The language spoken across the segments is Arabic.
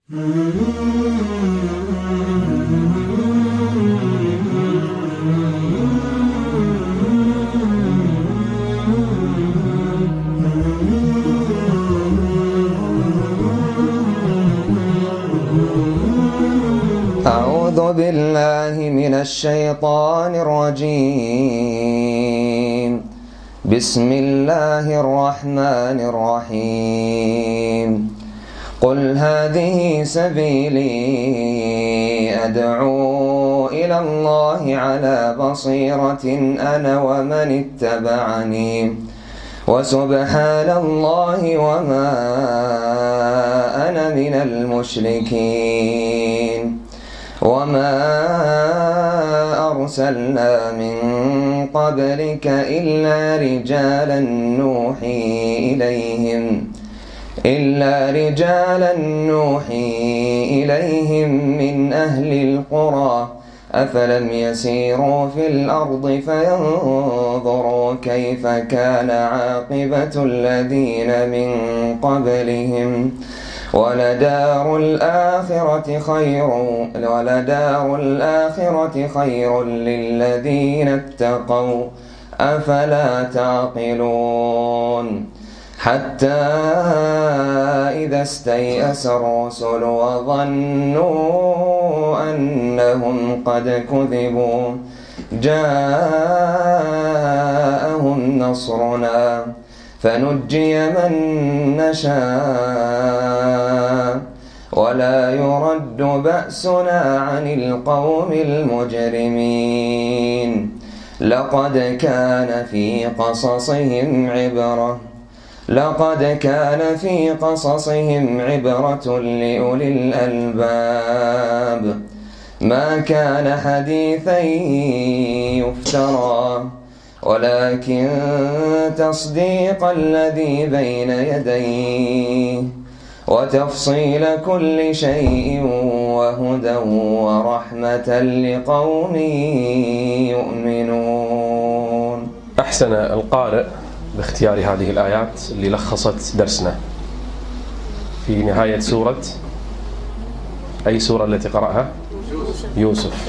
أعوذ بالله من الشيطان الرجيم. بسم الله الرحمن الرحيم. قل هذه سبيلي أدعو إلى الله على بصيرة أنا ومن اتبعني وسبحان الله وما أنا من المشركين. وما أرسلنا من قبلك إلا رجالا نوحي إليهم من أهل القرى أفلم يسيروا في الأرض فينظروا كيف كان عاقبة الذين من قبلهم ولدار الآخرة خير للذين اتقوا أفلا تعقلون. حتى إذا استيأس الرسل وظنوا أنهم قد كذبوا جاءهم نصرنا فنجي من نشاء ولا يرد بأسنا عن القوم المجرمين. لقد كان في قصصهم عبرة لأولي الألباب ما كان حديثا يفترى ولكن تصديق الذي بين يديه وتفصيل كل شيء وهدى ورحمة لقوم يؤمنون. أحسن القارئ باختيار هذه الآيات اللي لخصت درسنا في نهاية سورة أي سورة التي قرأها؟ يوسف.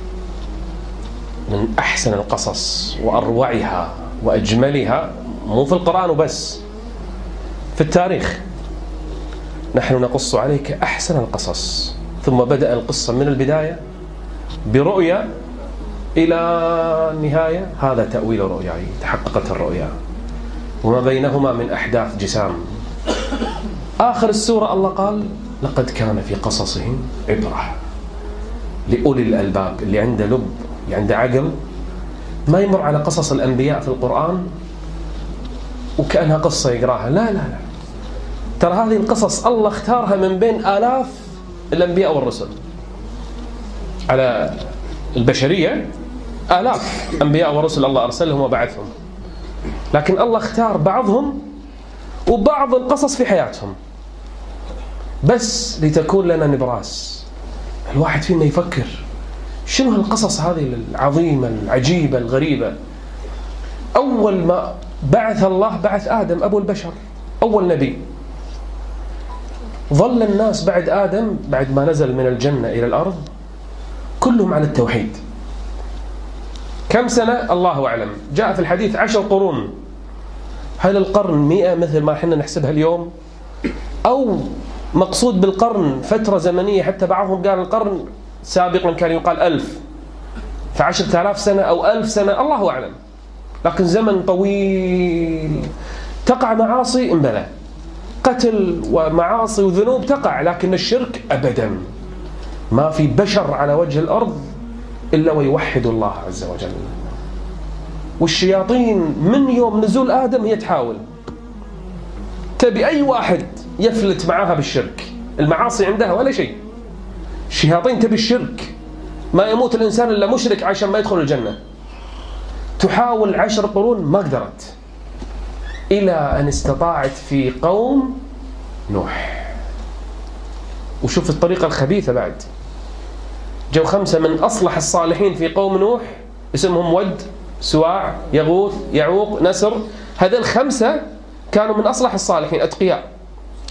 من أحسن القصص وأروعها وأجملها، مو في القرآن وبس، في التاريخ. نحن نقص عليك أحسن القصص. ثم بدأ القصة من البداية برؤيا إلى النهاية، هذا تأويل رؤياي، تحققت الرؤيا وما بينهما من أحداث جسام. آخر السورة الله قال لقد كان في قصصهم عبرة لأولي الألباب، اللي عنده لب، اللي عنده عقل، ما يمر على قصص الأنبياء في القرآن وكأنها قصة يقراها. لا لا لا، ترى هذه القصص الله اختارها من بين آلاف الأنبياء والرسل. على البشرية آلاف أنبياء ورسل الله أرسلهم وبعثهم، لكن الله اختار بعضهم وبعض القصص في حياتهم بس لتكون لنا نبراس. الواحد فينا يفكر شنو هالقصص هذه العظيمة العجيبة الغريبة. أول ما بعث الله بعث آدم أبو البشر، أول نبي. ظل الناس بعد آدم، بعد ما نزل من الجنة إلى الأرض، كلهم على التوحيد. كم سنة الله أعلم. جاء في الحديث 10 قرون. هل القرن 100 مثل ما احنا نحسبها اليوم، أو مقصود بالقرن فترة زمنية؟ حتى بعضهم قال القرن سابقا كان يقال 1000، ف10,000 سنة أو 1000 سنة، الله أعلم. لكن زمن طويل. تقع معاصي انبلى، قتل ومعاصي وذنوب تقع، لكن الشرك أبدا. ما في بشر على وجه الأرض إلا ويوحد الله عز وجل. والشياطين من يوم نزول آدم هي تحاول تبي أي واحد يفلت معاها بالشرك. المعاصي عندها ولا شيء، الشياطين تبي الشرك. ما يموت الإنسان إلا مشرك عشان ما يدخل الجنة. تحاول 10 قرون ما قدرت، إلى أن استطاعت في قوم نوح. وشوف الطريقة الخبيثة، بعد جو 5 من أصلح الصالحين في قوم نوح، اسمهم ود، سواع، يغوث، يعوق، نسر. هذول 5 كانوا من أصلح الصالحين، أتقياء.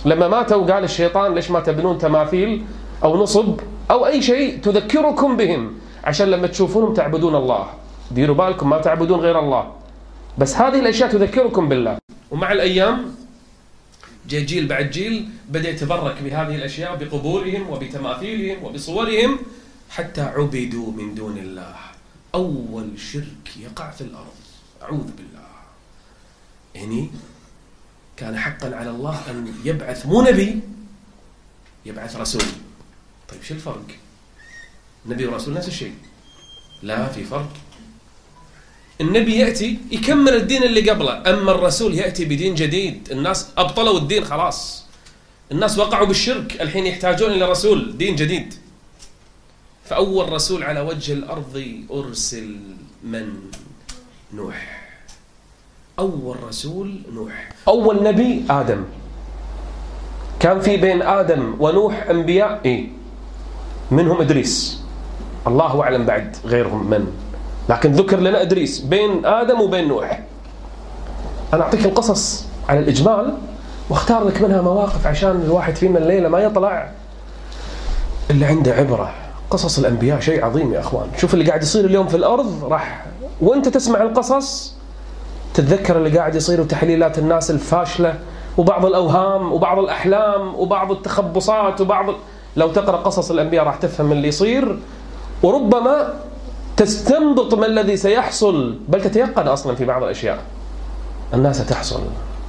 لما ماتوا قال الشيطان ليش ما تبنون تماثيل أو نصب أو أي شيء تذكركم بهم، عشان لما تشوفونهم تعبدون الله. ديروا بالكم ما تعبدون غير الله، بس هذه الأشياء تذكركم بالله. ومع الأيام جاء جيل بعد جيل بدأ يتبرك بهذه الأشياء، بقبورهم وبتماثيلهم وبصورهم، حتى عبدوا من دون الله. أول شرك يقع في الأرض، أعوذ بالله. يعني كان حقا على الله أن يبعث مو نبي، يبعث رسول. طيب شو الفرق؟ نبي ورسول نفس الشيء؟ لا، في فرق. النبي يأتي يكمل الدين اللي قبله، أما الرسول يأتي بدين جديد. الناس أبطلوا الدين خلاص، الناس وقعوا بالشرك، الحين يحتاجون إلى رسول دين جديد. فأول رسول على وجه الأرض أرسل من؟ نوح. أول رسول نوح. أول نبي آدم. كان في بين آدم ونوح أنبياء، منهم إدريس، الله أعلم بعد غيرهم من، لكن ذكر لنا إدريس بين آدم وبين نوح. أنا أعطيك القصص على الإجمال واختار لك منها مواقف عشان الواحد فينا الليلة ما يطلع اللي عنده عبرة. قصص الأنبياء شيء عظيم يا أخوان. شوف اللي قاعد يصير اليوم في الأرض، راح وأنت تسمع القصص تتذكر اللي قاعد يصير وتحليلات الناس الفاشلة وبعض الأوهام وبعض الأحلام وبعض التخبصات لو تقرأ قصص الأنبياء راح تفهم اللي يصير، وربما تستنبط ما الذي سيحصل، بل تتيقن أصلا في بعض الأشياء أنها ستحصل.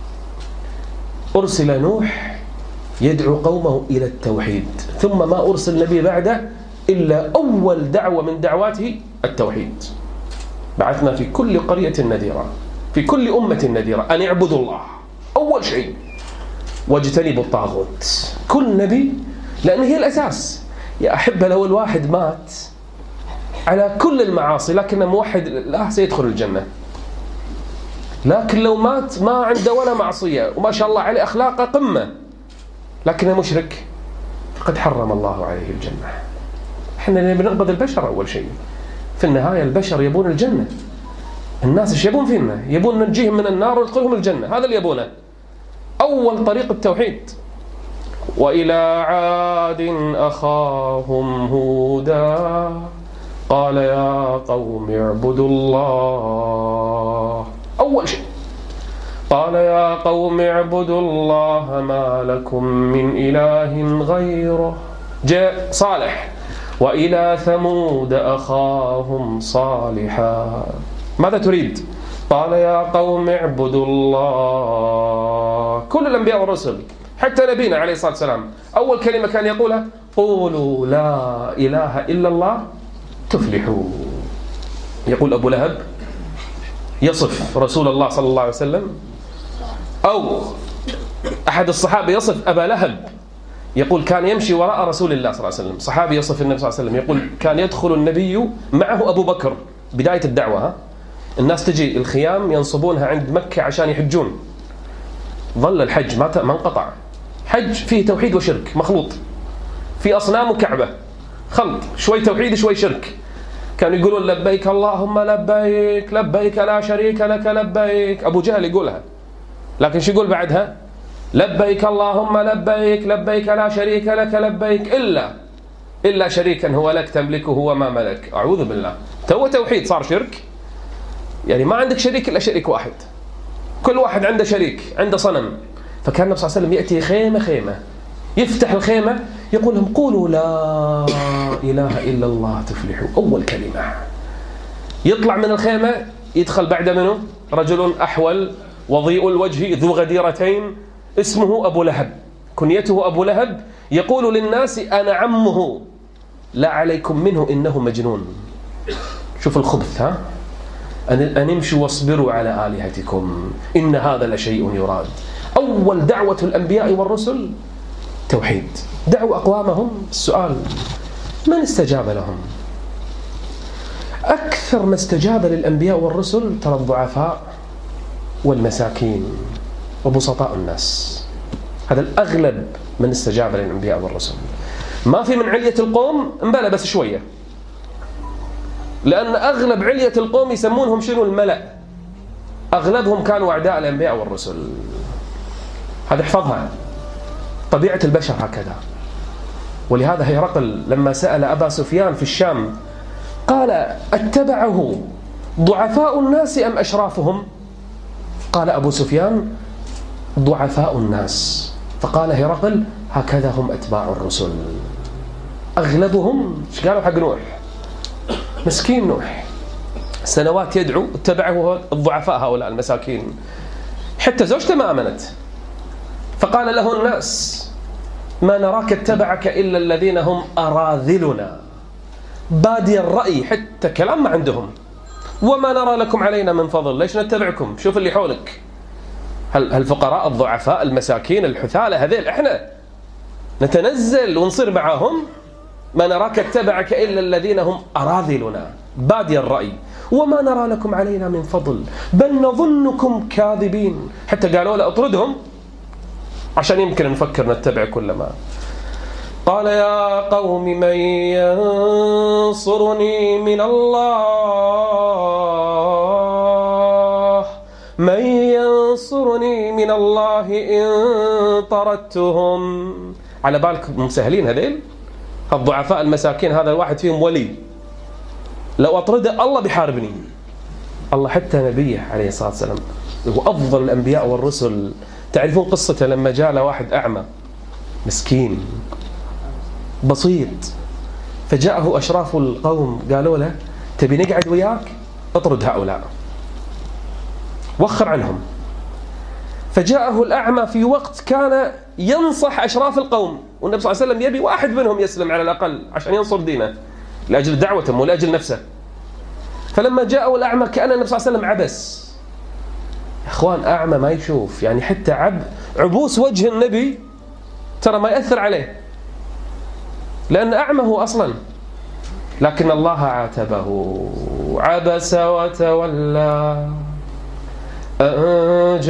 أرسل نوح يدعو قومه إلى التوحيد، ثم ما أرسل نبي بعده إلا أول دعوة من دعواته التوحيد. بعثنا في كل قرية نذيرا، في كل أمة نذيرا أن اعبدوا الله أول شيء واجتنبوا الطاغوت. كل نبي، لأن هي الأساس يا أحبة. لو الواحد مات على كل المعاصي لكنه موحد لا سيدخل الجنة، لكن لو مات ما عنده ولا معصية وما شاء الله عليه أخلاقه قمة لكنه مشرك فقد حرم الله عليه الجنة. احنا بننقذ البشر أول شيء، في النهاية البشر يبون الجنة. الناس ايش يبون فينا؟ يبون ننجيهم من النار وندخلهم الجنة، هذا اللي يبونه. أول طريق التوحيد. وإلى عاد أخاهم هودا قال يا قوم اعبدوا الله. أول شيء قال يا قوم اعبدوا الله ما لكم من إله غيره. جاء صالح وإلى ثمود أخاهم صالحا ماذا تريد؟ قال يا قوم اعبدوا الله. كل الأنبياء والرسل حتى نبينا عليه الصلاة والسلام أول كلمة كان يقولها قولوا لا إله إلا الله تفلحوا. يقول أبو لهب يصف رسول الله صلى الله عليه وسلم، أو أحد الصحابة يصف أبا لهب، يقول كان يمشي وراء رسول الله صلى الله عليه وسلم. صحابي يصف النبي صلى الله عليه وسلم يقول كان يدخل النبي معه أبو بكر بداية الدعوة. الناس تجي الخيام ينصبونها عند مكة عشان يحجون، ظل الحج ما انقطع. حج فيه توحيد وشرك مخلوط، في أصنام وكعبة خلط، شوي توحيد شوي شرك. كانوا يقولون لبيك اللهم لبيك لبيك لا شريك لك لبيك. أبو جهل يقولها، لكن شو يقول بعدها؟ لبيك اللهم لبيك لبيك لا شريك لك لبيك إلا شريكا هو لك تملكه وما ملك. أعوذ بالله، توحيد صار شرك. يعني ما عندك شريك إلا شريك واحد، كل واحد عنده شريك، عنده صنم. فكان النبي صلى الله عليه وسلم يأتي خيمة يفتح الخيمة يقول لهم قولوا لا إله إلا الله تفلحوا. أول كلمة. يطلع من الخيمة يدخل بعد منه رجل أحول وضيء الوجه ذو غديرتين اسمه أبو لهب، كنيته أبو لهب، يقول للناس أنا عمه لا عليكم منه إنه مجنون. شوف الخبث. أن امشوا واصبروا على آلهتكم إن هذا لشيء يراد. أول دعوة الأنبياء والرسل توحيد. دعوا أقوامهم. السؤال من استجاب لهم؟ أكثر ما استجاب للأنبياء والرسل ترى الضعفاء والمساكين وبسطاء الناس. هذا الأغلب من استجاب للأنبياء والرسل. ما في من علية القوم انبلى بس شوية، لأن أغلب علية القوم يسمونهم شنو؟ الملأ. أغلبهم كانوا أعداء الأنبياء والرسل. هذا احفظها. طبيعة البشر هكذا. ولهذا هرقل لما سأل أبا سفيان في الشام قال: اتبعه ضعفاء الناس أم أشرافهم؟ قال أبو سفيان: ضعفاء الناس. فقال هرقل: هكذا هم أتباع الرسل. أغلبهم ايش قالوا حق نوح؟ مسكين نوح، سنوات يدعو، اتبعه الضعفاء هؤلاء المساكين، حتى زوجته ما آمنت. فقال له الناس: ما نراك اتبعك إلا الذين هم أراذلنا بادي الرأي، حتى كلام ما عندهم، وما نرى لكم علينا من فضل، ليش نتبعكم؟ شوف اللي حولك، الفقراء الضعفاء المساكين الحثالة هذيل احنا نتنزل ونصير معهم. ما نراك اتبعك إلا الذين هم أراذلنا بادي الرأي وما نرى لكم علينا من فضل بل نظنكم كاذبين. حتى قالوا له اطردهم عشان يمكن نفكر نتبع كل ما. قال: يا قوم من ينصرني من الله، من ينصرني من الله إن طردتهم. على بالك مسهلين هذيل الضعفاء المساكين، هذا الواحد فيهم ولي، لو أطرده الله بيحاربني. الله حتى نبيه عليه الصلاة والسلام هو أفضل الأنبياء والرسل. تعرفون قصته لما جاء له واحد أعمى مسكين بسيط، فجاءه أشراف القوم قالوا له: تبي نقعد وياك؟ اطرد هؤلاء، وخر عنهم. فجاءه الأعمى في وقت كان ينصح أشراف القوم، والنبي صلى الله عليه وسلم يبي واحد منهم يسلم على الأقل عشان ينصر دينه لأجل دعوته ولأجل نفسه. فلما جاءه الأعمى كأن النبي صلى الله عليه وسلم عبس. يا أخوان، أعمى ما يشوف، يعني حتى عبوس وجه النبي ترى ما يأثر عليه لأن أعمى هو أصلا، لكن الله عاتبه: عبس وتولى أن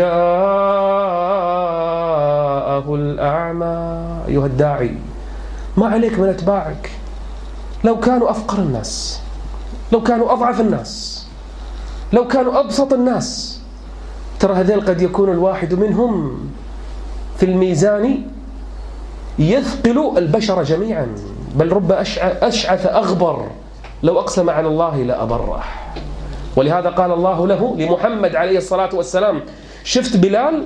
جاءه الأعمى. أيها الداعي، ما عليك من أتباعك لو كانوا أفقر الناس، لو كانوا أضعف الناس، لو كانوا أبسط الناس، ترى هذيل قد يكون الواحد منهم في الميزان يثقل البشر جميعا، بل رب أشعث أغبر لو أقسم على الله لأبره. ولهذا قال الله له لمحمد عليه الصلاة والسلام: شفت بلال؟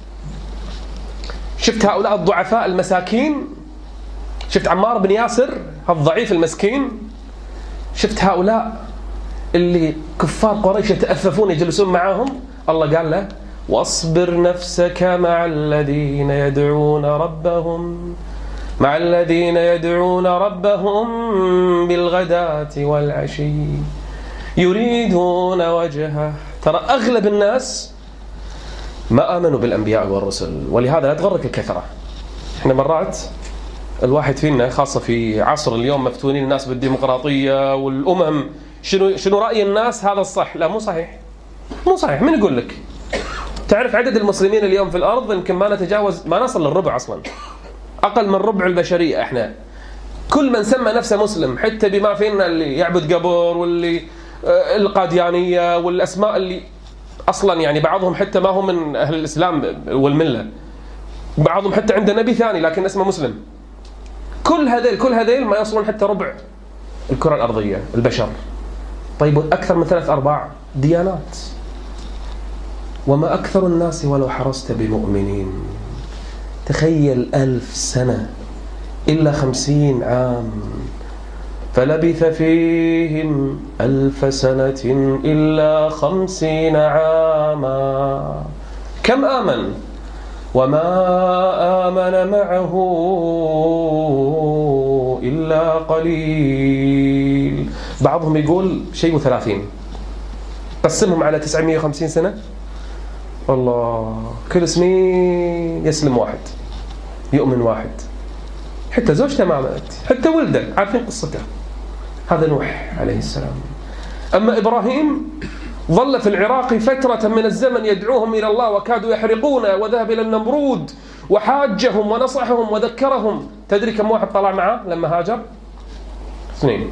شفت هؤلاء الضعفاء المساكين؟ شفت عمار بن ياسر الضعيف المسكين؟ شفت هؤلاء اللي كفار قريش يتأففون يجلسون معهم؟ الله قال له: واصبر نفسك مع الذين يدعون ربهم بالغداة والعشي يريدون وجهه. ترى أغلب الناس ما آمنوا بالأنبياء والرسل، ولهذا لا تغرك الكثرة. احنا مرات الواحد فينا خاصة في عصر اليوم مفتونين الناس بالديمقراطية والأمم، شنو رأي الناس؟ هذا الصح؟ لا، مو صحيح، مو صحيح. من يقول لك؟ تعرف عدد المسلمين اليوم في الأرض يمكن ما نصل للربع أصلا، أقل من ربع البشرية. احنا كل من سمى نفسه مسلم، حتى بما فينا اللي يعبد قبر واللي القاديانية والأسماء اللي أصلا يعني بعضهم حتى ما هم من أهل الإسلام والملة، بعضهم حتى عنده نبي ثاني لكن اسمه مسلم. كل هذيل ما يصلون حتى ربع الكرة الأرضية البشر. طيب أكثر من 3/4 ديانات، وما أكثر الناس ولو حرصت بمؤمنين. تخيل 1000 سنة إلا 50 عام، فلبث فيهم 1000 سنة إلا 50 عاما. كم آمن؟ وما آمن معه إلا قليل. بعضهم يقول شيء 30، قسمهم على 950 سنة، الله، كل سنين يسلم واحد، يؤمن واحد. حتى زوجته ما آمنت، حتى ولده عارفين قصته، هذا نوح عليه السلام. أما إبراهيم ظل في العراق فترة من الزمن يدعوهم إلى الله وكادوا يحرقون، وذهب إلى النمرود وحاجهم ونصحهم وذكرهم. تدري كم واحد طلع معه لما هاجر؟ 2.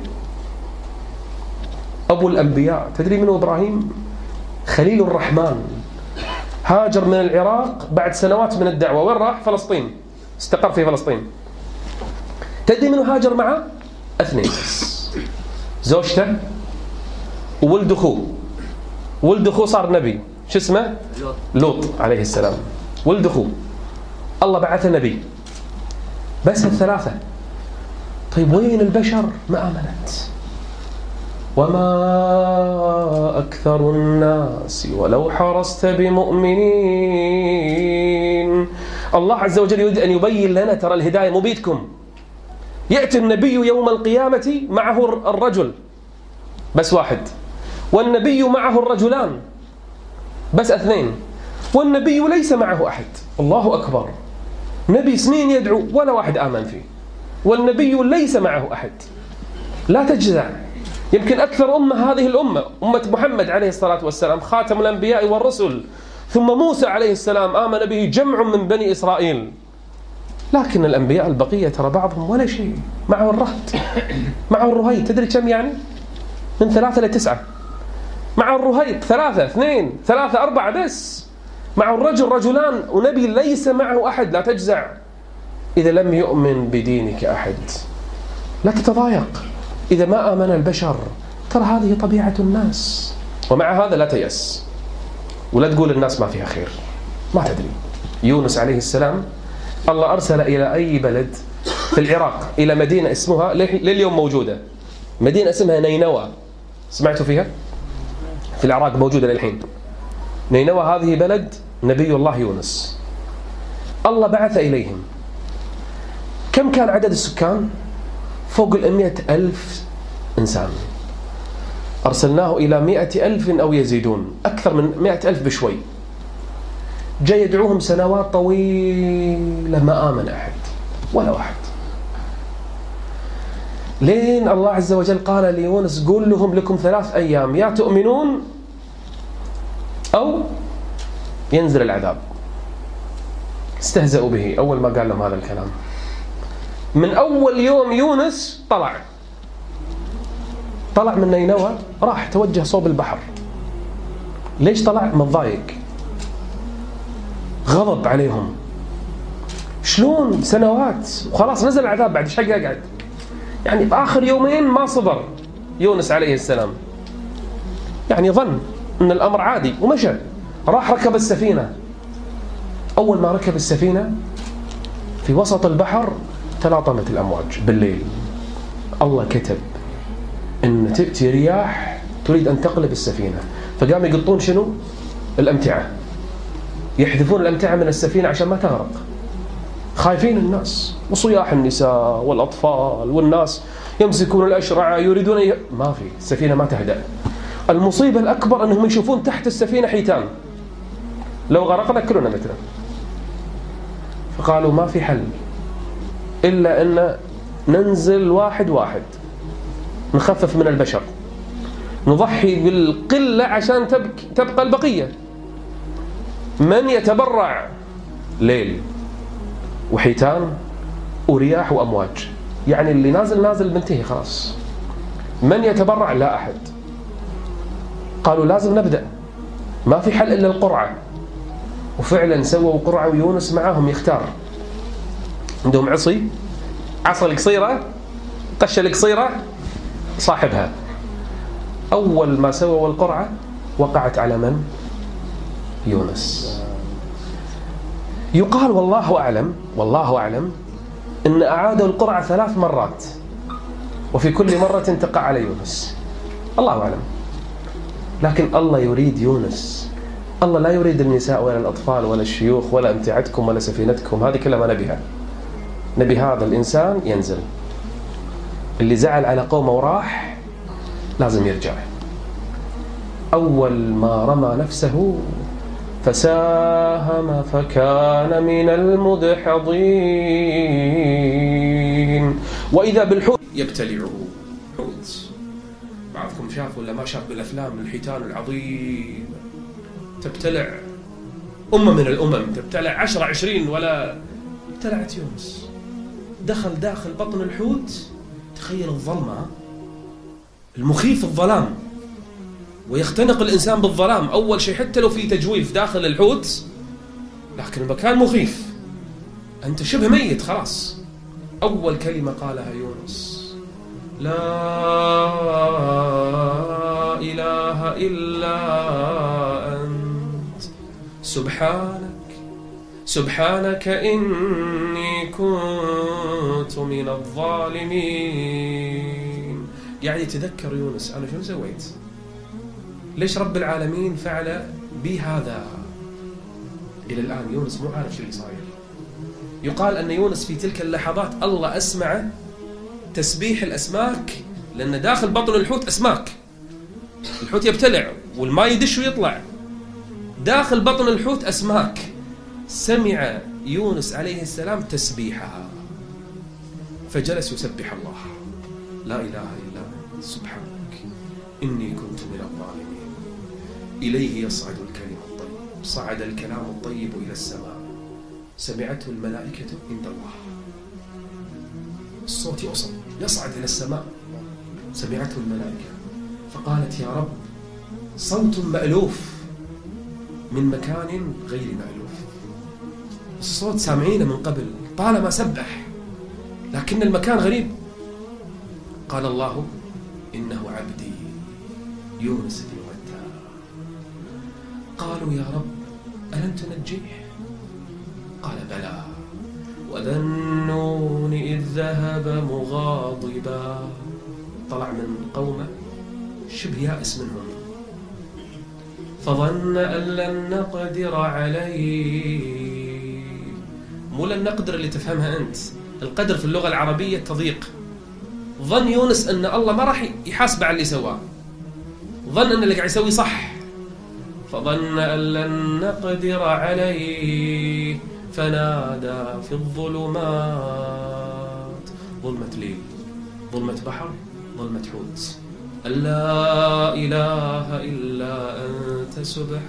أبو الأنبياء. تدري منه إبراهيم؟ خليل الرحمن. هاجر من العراق بعد سنوات من الدعوة. وين راح؟ فلسطين. استقر في فلسطين. تدري منو هاجر معه؟ 2 بس، زوجته وولد أخوه. ولد أخوه صار نبي، شو اسمه؟ لوط عليه السلام. ولد أخوه الله بعث نبي، بس ال3. طيب وين البشر؟ ما آمنت. وما أكثر الناس ولو حرصت بمؤمنين. الله عز وجل يريد أن يبين لنا ترى الهداية مو بيدكم. يأتي النبي يوم القيامة معه الرجل بس 1، والنبي معه الرجلان بس 2، والنبي ليس معه أحد. الله أكبر، نبي سنين يدعو ولا واحد آمن فيه، والنبي ليس معه أحد. لا تجزع. يمكن أكثر أمة هذه الأمة أمة محمد عليه الصلاة والسلام خاتم الأنبياء والرسل، ثم موسى عليه السلام آمن به جمع من بني إسرائيل، لكن الأنبياء البقية ترى بعضهم ولا شيء. معه الرهط، معه الرهيط. تدري كم يعني؟ من 3 ل 9. معه الرهيط 3 2 3 4 بس. معه الرجل رجلان، ونبي ليس معه أحد. لا تجزع إذا لم يؤمن بدينك أحد، لا تتضايق إذا ما آمن البشر، ترى هذه طبيعة الناس. ومع هذا لا تيأس ولا تقول الناس ما فيها خير. ما تدري. يونس عليه السلام الله أرسل إلى أي بلد في العراق، إلى مدينة اسمها لليوم موجودة، مدينة اسمها نينوى. سمعتوا فيها؟ في العراق موجودة للحين. نينوى هذه بلد نبي الله يونس. الله بعث إليهم. كم كان عدد السكان؟ فوق 100,000 إنسان. أرسلناه إلى 100,000 أو يزيدون، أكثر من 100,000 بشوي. جاي يدعوهم سنوات طويلة، ما آمن أحد ولا واحد. لين الله عز وجل قال ليونس قول لهم لكم 3 أيام، يا تؤمنون أو ينزل العذاب. استهزأوا به أول ما قال لهم هذا الكلام. من أول يوم يونس طلع من نينوى، راح توجه صوب البحر. ليش طلع؟ متضايق، غضب عليهم. شلون سنوات وخلاص نزل العذاب، بعد ايش حق يقعد؟ يعني بآخر يومين ما صبر يونس عليه السلام، يعني ظن أن الأمر عادي ومشى. راح ركب السفينة. أول ما ركب السفينة في وسط البحر تلاطمت الأمواج بالليل. الله كتب أن تأتي رياح تريد أن تقلب السفينة، فقام يقطون شنو؟ الأمتعة، يحذفون الأمتعة من السفينة عشان ما تغرق. خايفين الناس، وصياح النساء والأطفال والناس يمسكون الأشرعة يريدون ما في، السفينة ما تهدأ. المصيبة الأكبر أنهم يشوفون تحت السفينة حيتان، لو غرقنا كلنا متنا. فقالوا ما في حل إلا أن ننزل واحد واحد، نخفف من البشر، نضحي بالقلة عشان تبقى البقية. من يتبرع؟ ليل وحيتان ورياح وأمواج، يعني اللي نازل بنتهي خلاص. من يتبرع؟ لا أحد. قالوا لازم نبدأ، ما في حل إلا القرعة. وفعلا سووا قرعة ويونس معهم يختار. عندهم عصا القصيرة، قشة القصيرة صاحبها. أول ما سووا القرعة وقعت على من؟ يونس. يقال والله أعلم إن أعادوا القرعة 3 مرات، وفي كل مرة تقع على يونس. الله أعلم. لكن الله يريد يونس. الله لا يريد النساء ولا الأطفال ولا الشيوخ ولا أمتعتكم ولا سفينتكم، هذه كلها ما نبيها. نبي هذا الإنسان ينزل. اللي زعل على قومه وراح لازم يرجع. أول ما رمى نفسه فساهم فكان من المدحضين، وإذا بالحوت يبتلعه. حوت بعضكم شاف ولا ما شاف بالأفلام الحيتان العظيم تبتلع أمة من الأمم، تبتلع 10 20 ولا ابتلعت يونس. دخل داخل بطن الحوت. تخيل الظلمة، المخيف الظلام، ويختنق الإنسان بالظلام. أول شيء حتى لو في تجويف داخل الحوت، لكن المكان مخيف. أنت شبه ميت خلاص. أول كلمة قالها يونس: لا إله إلا أنت سبحانك إني كنت من الظالمين. قاعد يتذكر يونس: أنا شو سويت؟ ليش رب العالمين فعل بي هذا؟ إلى الآن يونس مو عارف شو اللي صاير. يقال أن يونس في تلك اللحظات الله أسمع تسبيح الأسماك، لأن داخل بطن الحوت أسماك، الحوت يبتلع والماء يدش ويطلع، داخل بطن الحوت أسماك. سمع يونس عليه السلام تسبيحها فجلس يسبح الله: لا إله إلا أنت سبحانك إني كنت من الظالمين. إليه يصعد الكلم الطيب. صعد الكلام الطيب إلى السماء، سمعته الملائكة عند الله. الصوت يوصل يصعد إلى السماء، سمعته الملائكة فقالت: يا رب، صوت مألوف من مكان غير مألوف. الصوت سامعينه من قبل طالما سبح، لكن المكان غريب. قال الله: إنه عبدي يونس بن متى. قالوا: يا رب، ألم تنجيه؟ قال: بلى، وذا النون إذ ذهب مغاضبا. طلع من قومه شبه يائس منهم، فظن أن لن نقدر عليه. مو لن نقدر اللي تفهمها أنت، القدر في اللغة العربية تضيق. ظن يونس أن الله ما راح يحاسب على اللي سواه، ظن أن اللي قاعد يسوي صح. فظن أن لن نقدر عليه فنادى في الظلمات. ظلمة ليل، ظلمة بحر، ظلمة حوت. لا إله إلا أنت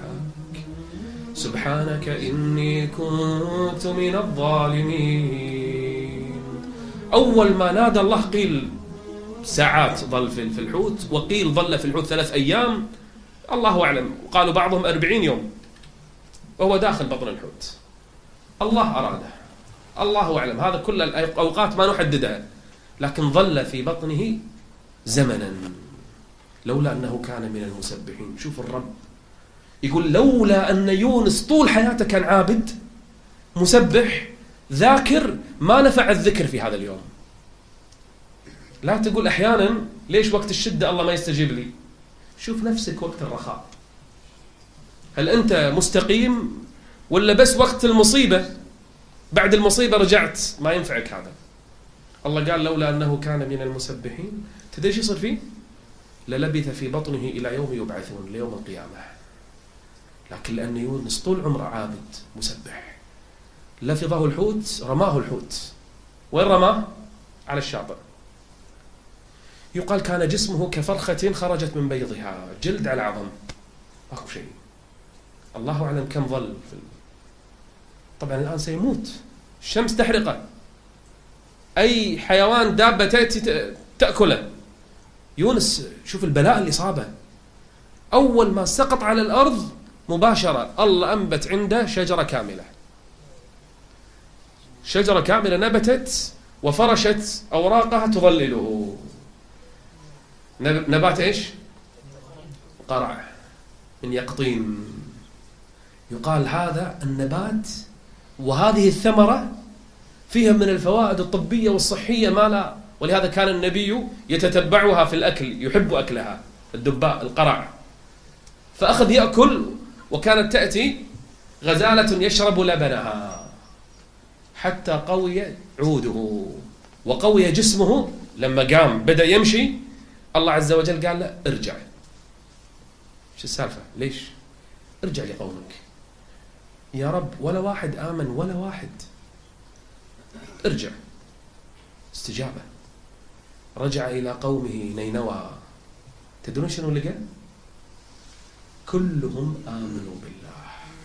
سبحانك إني كنت من الظالمين. أول ما نادى الله قيل ساعات ظل في الحوت، وقيل ظل في الحوت 3 أيام، الله أعلم. وقالوا بعضهم 40 يوم وهو داخل بطن الحوت. الله أراده، الله أعلم. هذا كل الأوقات ما نحددها، لكن ظل في بطنه زمنا، لولا أنه كان من المسبحين. شوف الرب يقول: لولا أن يونس طول حياته كان عابد مسبح ذاكر، ما نفع الذكر في هذا اليوم. لا تقول أحيانا ليش وقت الشدة الله ما يستجيب لي. شوف نفسك وقت الرخاء، هل أنت مستقيم ولا بس وقت المصيبة بعد المصيبة رجعت ما ينفعك هذا؟ الله قال: لولا أنه كان من المسبحين. تدري ايش يصير فيه؟ للبث في بطنه إلى يوم يبعثون، ليوم القيامة. لكن لأن يونس طول عمره عابد مسبح، لفظه الحوت، رماه الحوت. وين رماه؟ على الشاطئ. يقال كان جسمه كفرخة خرجت من بيضها، جلد على عظم، أكو شيء. الله أعلم كم ظل طبعا الآن سيموت، الشمس تحرقه، أي حيوان دابة تأتي تأكله. يونس شوف البلاء اللي صابه. أول ما سقط على الأرض مباشرة الله أنبت عنده شجرة كاملة، شجرة كاملة نبتت وفرشت أوراقها تظلله. نبات إيش؟ قرع من يقطين. يقال هذا النبات وهذه الثمرة فيها من الفوائد الطبية والصحية ما لا، ولهذا كان النبي يتتبعها في الأكل، يحب أكلها، الدباء القرع. فأخذ يأكل، وكانت تأتي غزالة يشرب لبنها حتى قوي عوده وقوي جسمه. لما قام بدأ يمشي، الله عز وجل قال له: ارجع. شو السالفة؟ ليش؟ ارجع لقومك. يا رب ولا واحد آمن، ولا واحد. ارجع. استجابة. رجع إلى قومه نينوى. تدرون شنو لقى؟ كلهم آمنوا بالله،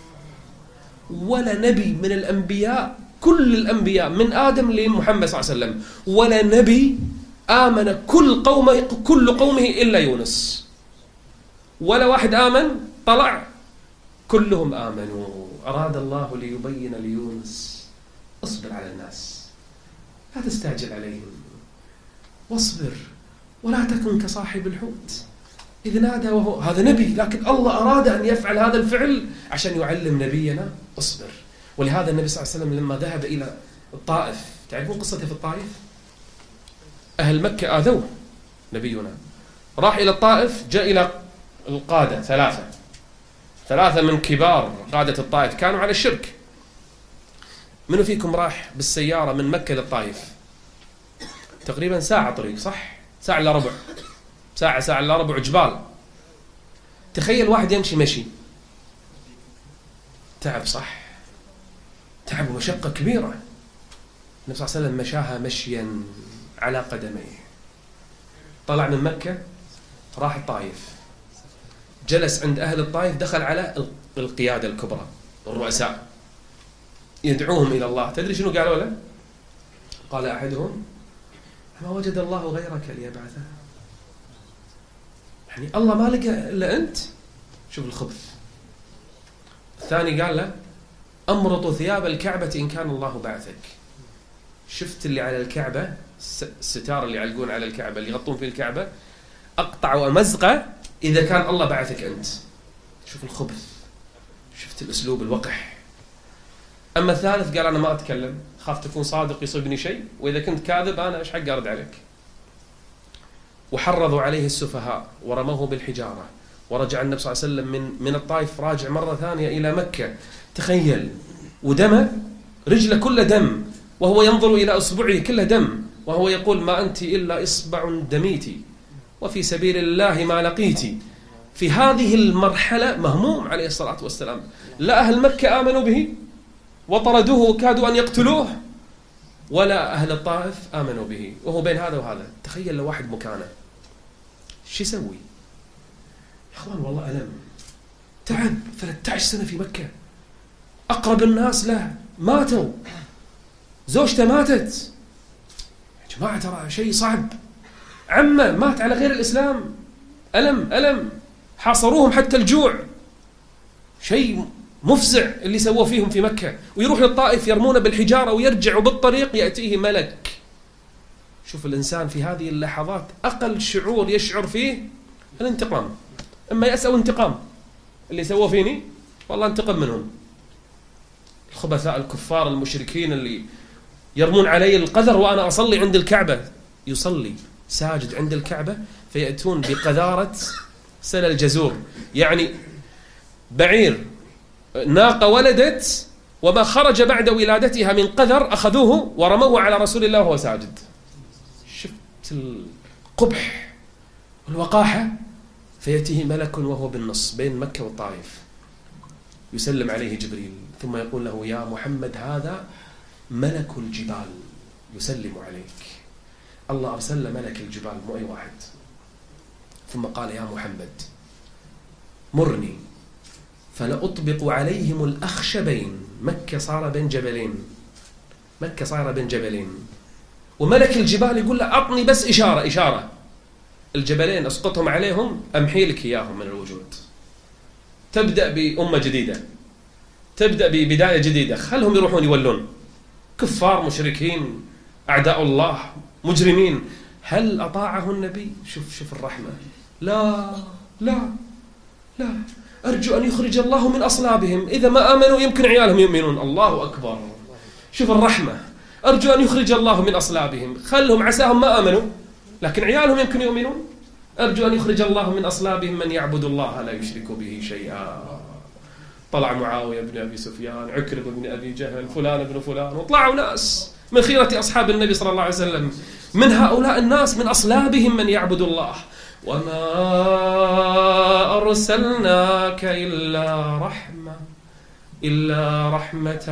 ولا نبي من الأنبياء، كل الأنبياء من آدم لمحمد صلى الله عليه وسلم، ولا نبي آمن كل قومه إلا يونس. ولا واحد آمن طلع، كلهم آمنوا. أراد الله ليبين ليونس اصبر على الناس، لا تستعجل عليهم، واصبر ولا تكن كصاحب الحوت إذ نادى وهو، هذا نبي لكن الله أراد أن يفعل هذا الفعل عشان يعلم نبينا اصبر. ولهذا النبي صلى الله عليه وسلم لما ذهب إلى الطائف، تعرفون قصته في الطائف؟ أهل مكة آذوه نبينا، راح إلى الطائف، جاء إلى القادة ثلاثة من كبار قادة الطائف كانوا على الشرك. منو فيكم راح بالسيارة من مكة للطائف؟ تقريبا ساعة طريق، صح؟ ساعة إلا ربع، ساعة إلا ربع جبال. تخيل واحد يمشي مشي، تعب، صح؟ تعب ومشقة كبيرة. النبي صلى الله عليه وسلم مشاها مشيا على قدميه، طلع من مكة راح الطائف، جلس عند أهل الطائف، دخل على القيادة الكبرى الرؤساء يدعوهم إلى الله. تدري شنو قالوا له؟ قال أحدهم: ما وجد الله غيرك ليبعثه، يعني الله ما لقى إلا أنت، شوف الخبث. الثاني قال له: أمرط ثياب الكعبة إن كان الله بعثك. شفت اللي على الكعبة، الستار اللي يعلقون على الكعبة اللي يغطون في الكعبة، أقطع وأمزقه إذا كان الله بعثك أنت. شوف الخبث، شفت الأسلوب الوقح. أما الثالث قال: أنا ما أتكلم، خاف تكون صادق يصيبني شيء، وإذا كنت كاذب أنا إيش حق أرد عليك. وحرضوا عليه السفهاء ورموه بالحجارة، ورجع النبي صلى الله عليه وسلم من الطائف، راجع مرة ثانية إلى مكة، تخيل، ودمه، رجله كله دم، وهو ينظر إلى أصبعه كله دم، وهو يقول: ما أنت إلا إصبع دميتي وفي سبيل الله ما لقيتي. في هذه المرحلة مهموم عليه الصلاة والسلام، لا أهل مكة آمنوا به وطردوه وكادوا أن يقتلوه، ولا أهل الطائف آمنوا به، وهو بين هذا وهذا. تخيل لو واحد مكانه شو يسوي؟ يا أخوان والله ألم، تعب 13 سنة في مكة، أقرب الناس له ماتوا، زوجته ماتت، يا جماعة ترى شيء صعب، عمه مات على غير الإسلام، ألم، حاصروهم حتى الجوع، شيء مفزع اللي سووه فيهم في مكة. ويروح للطائف يرمونه بالحجارة ويرجع، وبالطريق يأتيه ملك. شوف الإنسان في هذه اللحظات أقل شعور يشعر فيه الانتقام، إما يأس أو انتقام. اللي سووه فيني والله انتقم منهم، الخبثاء الكفار المشركين اللي يرمون علي القذر وأنا أصلي عند الكعبة، يصلي ساجد عند الكعبة، فيأتون بقذارة سل الجزور، يعني بعير، ناقة ولدت وما خرج بعد ولادتها من قذر، أخذوه ورموه على رسول الله وهو ساجد. شفت القبح والوقاحة. فيأتيه ملك وهو بالنص بين مكة والطائف، يسلم عليه جبريل، ثم يقول له: يا محمد هذا ملك الجبال يسلم عليك. الله أرسل ملك الجبال مو أي واحد. ثم قال: يا محمد مرني فلأطبق عليهم الأخشبين. مكة صار بين جبلين، مكة صار بين جبلين، وملك الجبال يقول له: أعطني بس إشارة، الجبلين أسقطهم عليهم، أمحي لك إياهم من الوجود. تبدأ بأمة جديدة، تبدأ ببداية جديدة، خلهم يروحون يولون، كفار مشركين أعداء الله مجرمين. هل أطاعه النبي؟ شوف الرحمة. لا لا لا، أرجو أن يخرج الله من أصلابهم، إذا ما آمنوا يمكن عيالهم يؤمنون. الله أكبر، شوف الرحمة. أرجو أن يخرج الله من أصلابهم، خلهم عساهم ما آمنوا لكن عيالهم يمكن يؤمنون. أرجو أن يخرج الله من أصلابهم من يعبد الله لا يشرك به شيئا. طلع معاوية بن أبي سفيان، عكرمة بن أبي جهل، فلان بن فلان، وطلعوا ناس من خيرة أصحاب النبي صلى الله عليه وسلم. من هؤلاء الناس من أصلابهم من يعبد الله. وما أرسلناك إلا رحمة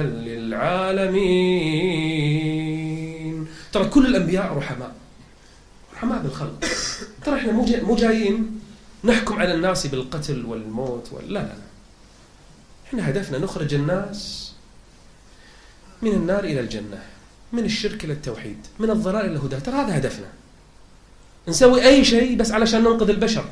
للعالمين. ترى كل الأنبياء رحماء بالخلق. ترى احنا مو جايين نحكم على الناس بالقتل والموت لا، احنا هدفنا نخرج الناس من النار إلى الجنة، من الشرك إلى التوحيد، من الضلال إلى الهدى. ترى هذا هدفنا. نسوي أي شيء بس علشان ننقذ البشر.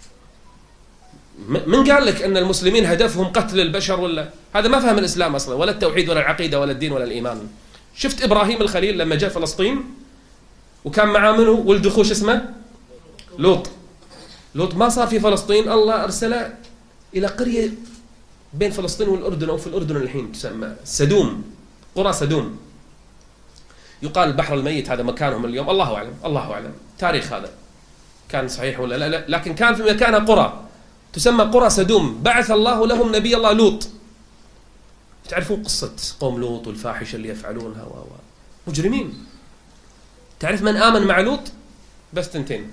من قال لك أن المسلمين هدفهم قتل البشر؟ ولا هذا ما فهم الإسلام أصلا، ولا التوحيد ولا العقيدة ولا الدين ولا الإيمان. شفت إبراهيم الخليل لما جاء فلسطين وكان معاه منه ولد أخوه اسمه لوط. لوط ما صار في فلسطين، الله أرسله إلى قرية بين فلسطين والأردن، أو في الأردن الحين تسمى سدوم، قرى سدوم. يقال البحر الميت هذا مكانهم اليوم، الله أعلم، الله أعلم تاريخ هذا كان صحيح ولا لا، لكن كان في مكانها قرى تسمى قرى سدوم. بعث الله لهم نبي الله لوط. تعرفون قصة قوم لوط والفاحشة اللي يفعلونها مجرمين. تعرف من آمن مع لوط؟ بس 2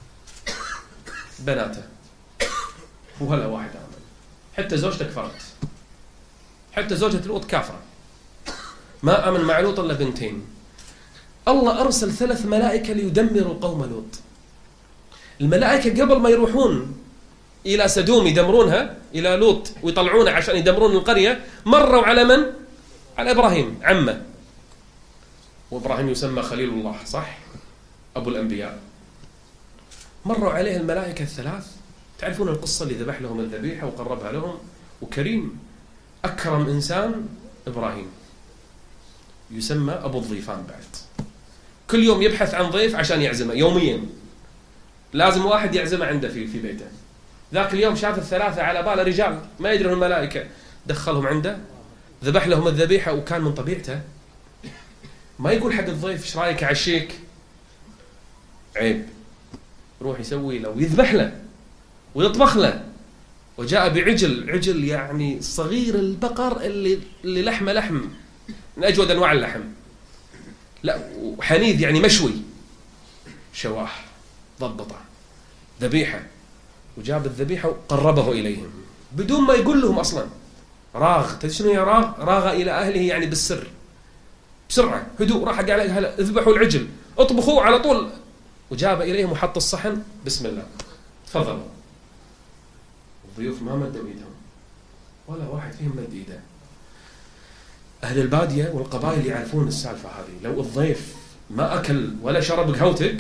بناته، ولا واحد آمن. حتى زوجته كفرت، حتى زوجة لوط كافرة، ما آمن مع لوط إلا 2. الله أرسل 3 ملائكة ليدمروا قوم لوط. الملائكة قبل ما يروحون إلى سدوم يدمرونها، إلى لوط ويطلعونه عشان يدمرون القرية، مروا على من؟ على إبراهيم عمه. وإبراهيم يسمى خليل الله، صح؟ أبو الأنبياء. مروا عليه الملائكة 3. تعرفون القصة اللي ذبح لهم الذبيحة وقربها لهم، وكريم أكرم إنسان إبراهيم، يسمى أبو الضيفان. بعد كل يوم يبحث عن ضيف عشان يعزمه يوميا، لازم واحد يعزمه عنده في بيته. ذاك اليوم شاف ال3 على باله رجال ما يدرون الملائكة، دخلهم عنده ذبح لهم الذبيحة. وكان من طبيعته ما يقول حق الضيف ايش رايك اعشيك، عيب، يروح يسوي له ويذبح له ويطبخ له. وجاء بعجل يعني صغير البقر اللي لحمه لحم من أجود أنواع اللحم، لا وحنيذ يعني مشوي، شواه ضبطه ذبيحة. وجاب الذبيحة وقربه إليهم بدون ما يقول لهم أصلا. راغ، تدري شنو يا راغ؟ راغ إلى أهله يعني بالسر، بسرعة هدوء، راح قال أهله اذبحوا العجل، اطبخوه على طول. وجاب إليهم وحط الصحن، بسم الله تفضلوا. الضيوف ما مدوا إيدهم، ولا واحد فيهم مد إيده. أهل البادية والقبائل يعرفون السالفة هذه. لو الضيف ما أكل ولا شرب قهوتك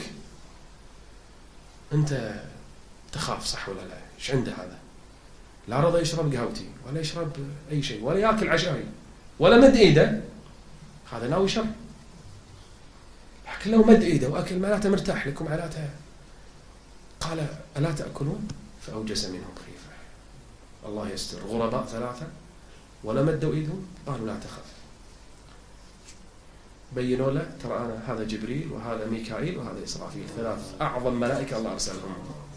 أنت تخاف، صح ولا لا؟ إيش عنده هذا؟ لا رضى يشرب قهوتي ولا يشرب أي شيء ولا يأكل عشائي ولا مد إيده، هذا ناوي شر. لكن لو مد إيده وأكل معناته مرتاح لكم، معناته قال ألا تأكلون؟ فأوجس منهم خيفة. الله يستر. غرباء 3 ولا مدوا إيدهم، قالوا لا تخاف. بينوا له ترى أنا هذا جبريل وهذا ميكائيل وهذا إسرافيل، 3 أعظم ملائكة الله أرسلهم.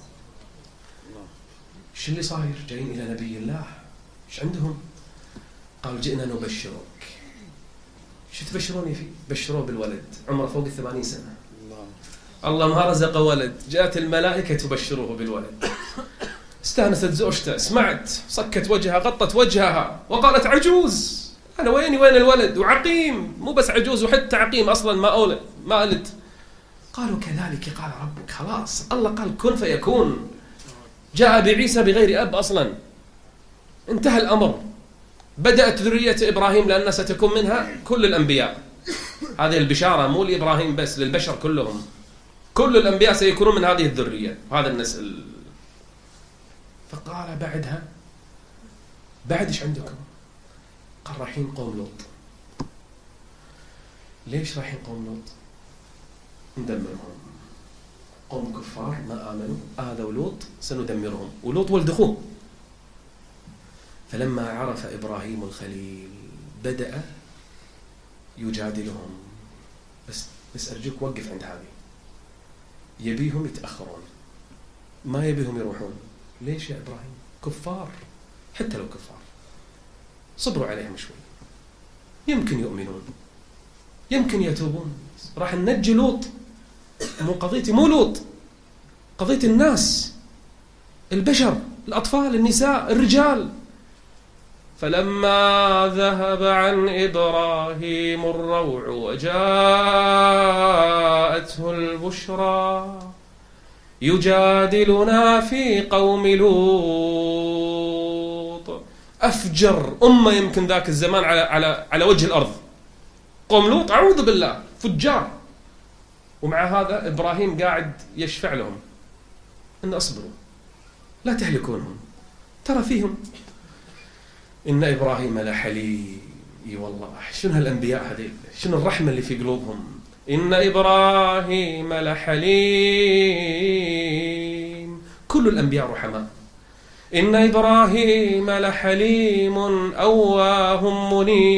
إيش اللي صاير؟ جايين إلى نبي الله، إيش عندهم؟ قال جئنا نبشرك. شو تبشروني فيه؟ بشروه بالولد، عمره فوق 80 سنة. الله ما رزق ولد، جاءت الملائكة تبشروه بالولد. استانست زوجته، سمعت، صكت وجهها، غطت وجهها، وقالت عجوز، أنا وين الولد؟ وعقيم، مو بس عجوز وحتى عقيم أصلا ما ألد. قالوا كذلك قال ربك. خلاص الله قال كن فيكون. جاء بعيسى بغير أب أصلا، انتهى الأمر. بدأت ذرية إبراهيم لأن ستكون منها كل الأنبياء. هذه البشارة مو لإبراهيم بس، للبشر كلهم، كل الأنبياء سيكونون من هذه الذرية هذا النسل. فقال بعدها بعد إيش عندكم؟ قال رايحين قوم لوط. ليش رايحين قوم لوط؟ ندمرهم، قوم كفار ما آمنوا، آذوا لوط سندمرهم. ولوط ولد أخوه. فلما عرف إبراهيم الخليل بدأ يجادلهم. بس أرجوك وقف عند هذه. يبيهم يتأخرون، ما يبيهم يروحون. ليش يا إبراهيم؟ كفار، حتى لو كفار صبروا عليهم شوي، يمكن يؤمنون، يمكن يتوبون. راح ننجي لوط. مو قضيتي، مو لوط، قضية الناس، البشر، الأطفال، النساء، الرجال. فلما ذهب عن إبراهيم الروع وجاءته البشرى يجادلنا في قوم لوط. أفجر أمة يمكن ذاك الزمان على وجه الأرض، قوم لوط، أعوذ بالله، فجار. ومع هذا إبراهيم قاعد يشفع لهم إن أصبروا لا تهلكونهم، ترى فيهم إن إبراهيم لحليم اي والله شنو هالأنبياء هذيل، شنو الرحمة اللي في قلوبهم. إن إبراهيم لحليم، كل الأنبياء رحماء. إن إبراهيم لحليم أواه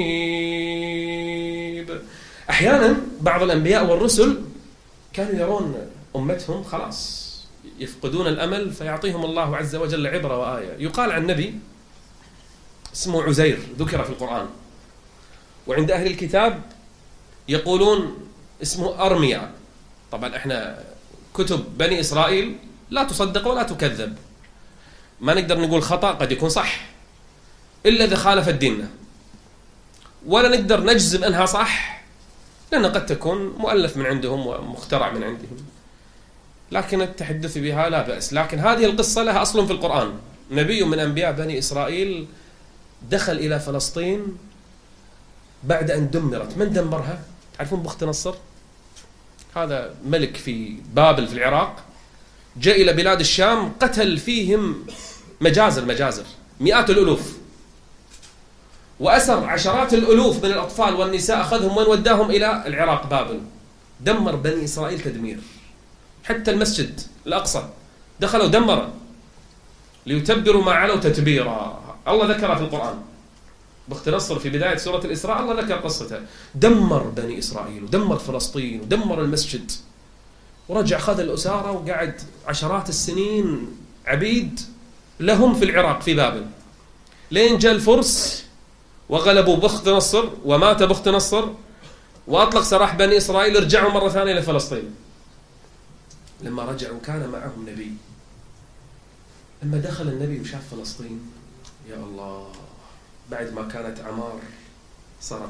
منيب. أحيانا بعض الأنبياء والرسل كانوا يرون أمتهم خلاص يفقدون الأمل، فيعطيهم الله عز وجل عبرة وآية. يقال عن نبي اسمه عزير ذكر في القرآن، وعند أهل الكتاب يقولون اسمه أرميا. طبعا احنا كتب بني إسرائيل لا تصدق ولا تكذب، ما نقدر نقول خطأ، قد يكون صح إلا إذا خالف ديننا، ولا نقدر نجزم أنها صح لأنها قد تكون مؤلف من عندهم ومخترع من عندهم، لكن التحدث بها لا بأس. لكن هذه القصة لها أصل في القرآن. نبي من أنبياء بني إسرائيل دخل إلى فلسطين بعد أن دمرت. من دمرها؟ تعرفون بخت نصر؟ هذا ملك في بابل في العراق، جاء إلى بلاد الشام قتل فيهم مجازر مئات الألوف، وأسر عشرات الألوف من الأطفال والنساء، أخذهم وين وداهم إلى العراق بابل. دمر بني إسرائيل تدمير، حتى المسجد الأقصى دخلوا دمره ليتبروا ما علوا تتبيرا. الله ذكرها في القرآن، بخت نصر في بداية سورة الإسراء الله ذكر قصته. دمر بني إسرائيل ودمر فلسطين ودمر المسجد، ورجع خذ الأسارة وقعد عشرات السنين عبيد لهم في العراق في بابل، لين جاء الفرس وغلبوا بخت نصر ومات بخت نصر، وأطلق سراح بني إسرائيل، رجعوا مرة ثانية لفلسطين. لما رجعوا كان معهم نبي، لما دخل النبي وشاف فلسطين يا الله، بعد ما كانت عمار صارت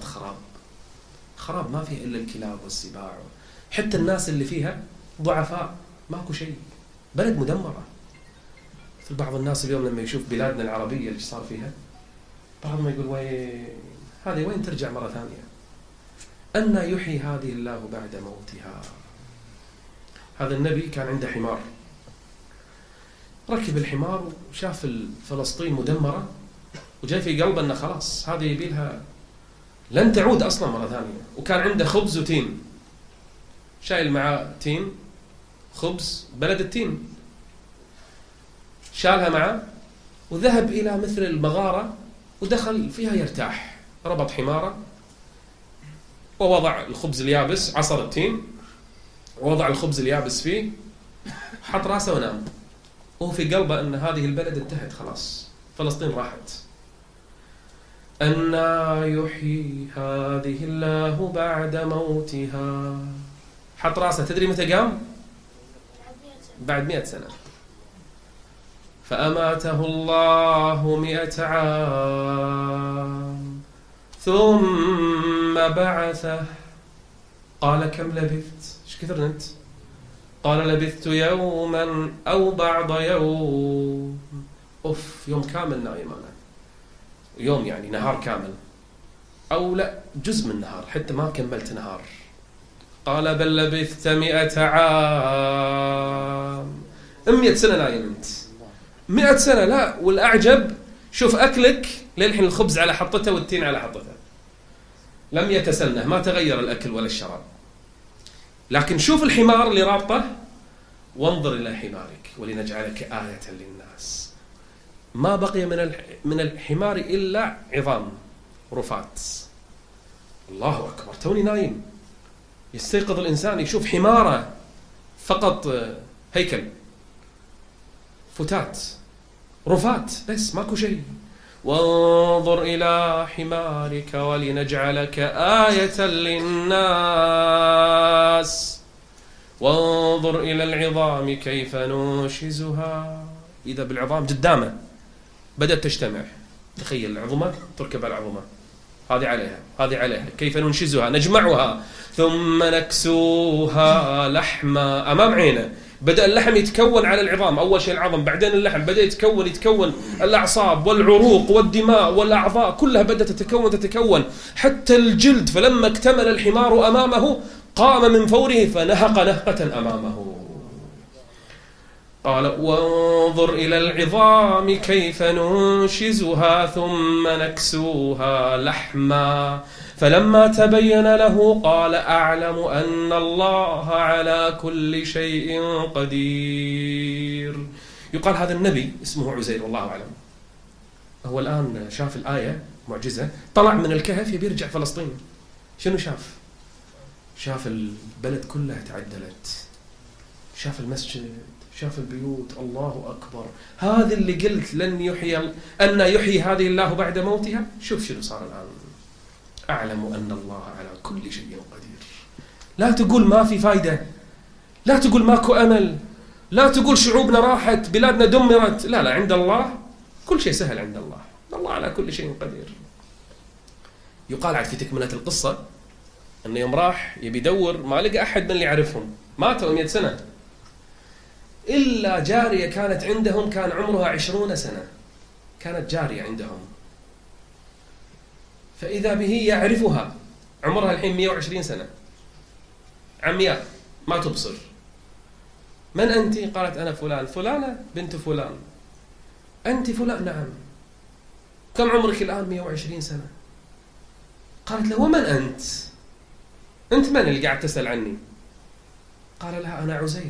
خراب ما فيها إلا الكلاب والسباع، حتى الناس اللي فيها ضعفاء، ماكو شيء، بلد مدمرة. في بعض الناس اليوم لما يشوف بلادنا العربية اللي صار فيها، بعضهم يقول وين ترجع مرة ثانية؟ أن يحيي هذه الله بعد موتها. هذا النبي كان عنده حمار، ركب الحمار وشاف فلسطين مدمرة، وجاي في قلبه أنه خلاص هذه يبيلها لن تعود أصلا مرة ثانية. وكان عنده خبز وتين، شايل معاه تين خبز بلد التين، شالها معه وذهب إلى مثل المغارة ودخل فيها يرتاح. ربط حماره ووضع الخبز اليابس، عصر التين ووضع الخبز اليابس فيه، حط راسه ونام، وهو في قلبه أن هذه البلد انتهت خلاص، فلسطين راحت. أنا يحيي هذه الله بعد موتها. حط راسه، تدري متى قام؟ بعد 100 سنة. فأماته الله 100 عام ثم بعثه. قال كم لبثت؟ ايش كثر نمت؟ قال لبثت يوما أو بعض يوم. يوم كامل نايم أنا، يوم يعني نهار كامل، أو لا جزء من نهار، حتى ما كملت نهار. قال بل لبثت 100 عام. 100 سنة نايم أنت، 100 سنة. لا، والأعجب شوف أكلك للحين الخبز على حطته والتين على حطته، لم يتسنه، ما تغير الأكل ولا الشراب. لكن شوف الحمار اللي رابطه، وانظر إلى حمارك ولنجعلك آية للناس. ما بقي من الحمار إلا عظام رفات. الله أكبر، توني نايم. يستيقظ الإنسان يشوف حمارة فقط هيكل، فتات رفات بس، ماكو شيء. وانظر إلى حمارك ولنجعلك آية للناس وانظر إلى العظام كيف ننشزها. إذا بالعظام قدامه بدأت تجتمع، تخيل العظمة تركب العظمة، هذه عليها كيف ننشزها، نجمعها ثم نكسوها لحما أمام عينه. بدأ اللحم يتكون على العظام، أول شيء العظم، بعدين اللحم بدأ يتكون الأعصاب والعروق والدماء والأعضاء كلها بدأت تتكون حتى الجلد. فلما اكتمل الحمار أمامه قام من فوره فنهق نهقة أمامه. قال وانظر إلى العظام كيف ننشزها ثم نكسوها لحما فلما تبين له قال أعلم أن الله على كل شيء قدير. يقال هذا النبي اسمه عزير والله أعلم، هو الآن شاف الآية معجزة، طلع من الكهف يبي يرجع فلسطين. شنو شاف؟ شاف البلد كلها تعدلت، شاف المسجد، شاف البيوت، الله أكبر، هذا اللي قلت لن يحيي أن يحيي هذه الله بعد موتها. شوف شنو صار الآن. أعلم أن الله على كل شيء قدير. لا تقول ما في فايدة، لا تقول ماكو أمل، لا تقول شعوبنا راحت، بلادنا دمرت. لا لا، عند الله كل شيء سهل، عند الله، الله على كل شيء قدير. يقال عاد في تكملة القصة أنه يوم راح يبي يدور ما لقى أحد من اللي يعرفهم، ماتوا 100 سنة، إلا جارية كانت عندهم كان عمرها 20 سنة، كانت جارية عندهم، فإذا به يعرفها، عمرها الحين 120 سنة، عمياء ما تبصر. من أنت؟ قالت أنا فلان. فلانة بنت فلان. أنت فلان؟ نعم. كم عمرك الآن؟ 120 سنة. قالت له ومن أنت؟ أنت من اللي قاعد تسأل عني؟ قال لها أنا عزير.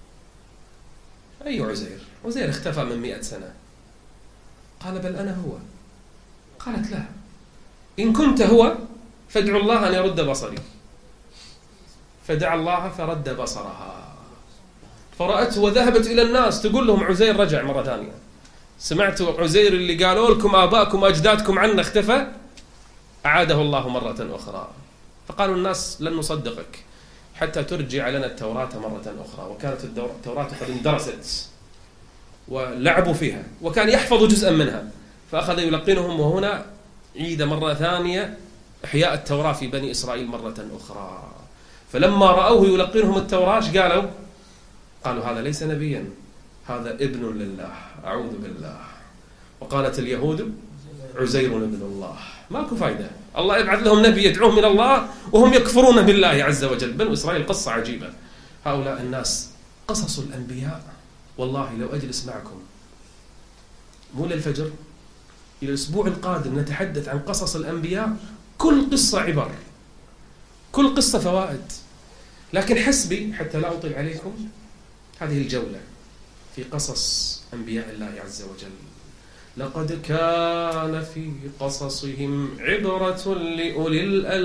أي عزير؟ عزير اختفى من 100 سنة. قال بل أنا هو. قالت لا، إن كنت هو فادعوا الله أن يرد بصري. فدعا الله فرد بصرها، فرأته وذهبت إلى الناس تقول لهم عزير رجع مرة ثانية. سمعتوا عزير اللي قالوا لكم آباءكم وأجدادكم عنه اختفى؟ أعاده الله مرة أخرى. فقالوا الناس لن نصدقك حتى ترجع لنا التوراة مرة أخرى. وكانت التوراة قد اندرست ولعبوا فيها، وكان يحفظ جزءا منها، فأخذ يلقنهم. وهنا عيد مرة ثانية إحياء التوراة في بني إسرائيل مرة أخرى. فلما رأوه يلقنهم التوراة قالوا هذا ليس نبيا، هذا ابن لله، أعوذ بالله. وقالت اليهود عزير ابن الله. ماكو فايدة، الله يبعث لهم نبي يدعوهم إلى الله وهم يكفرون بالله عز وجل. بنو إسرائيل قصة عجيبة. هؤلاء الناس قصص الأنبياء. والله لو أجلس معكم مو للفجر، إلى الأسبوع القادم نتحدث عن قصص الأنبياء، كل قصة عبر، كل قصة فوائد. لكن حسبي حتى لا أطيل عليكم هذه الجولة في قصص أنبياء الله عز وجل. لقد كان في قصصهم عبرة لأولي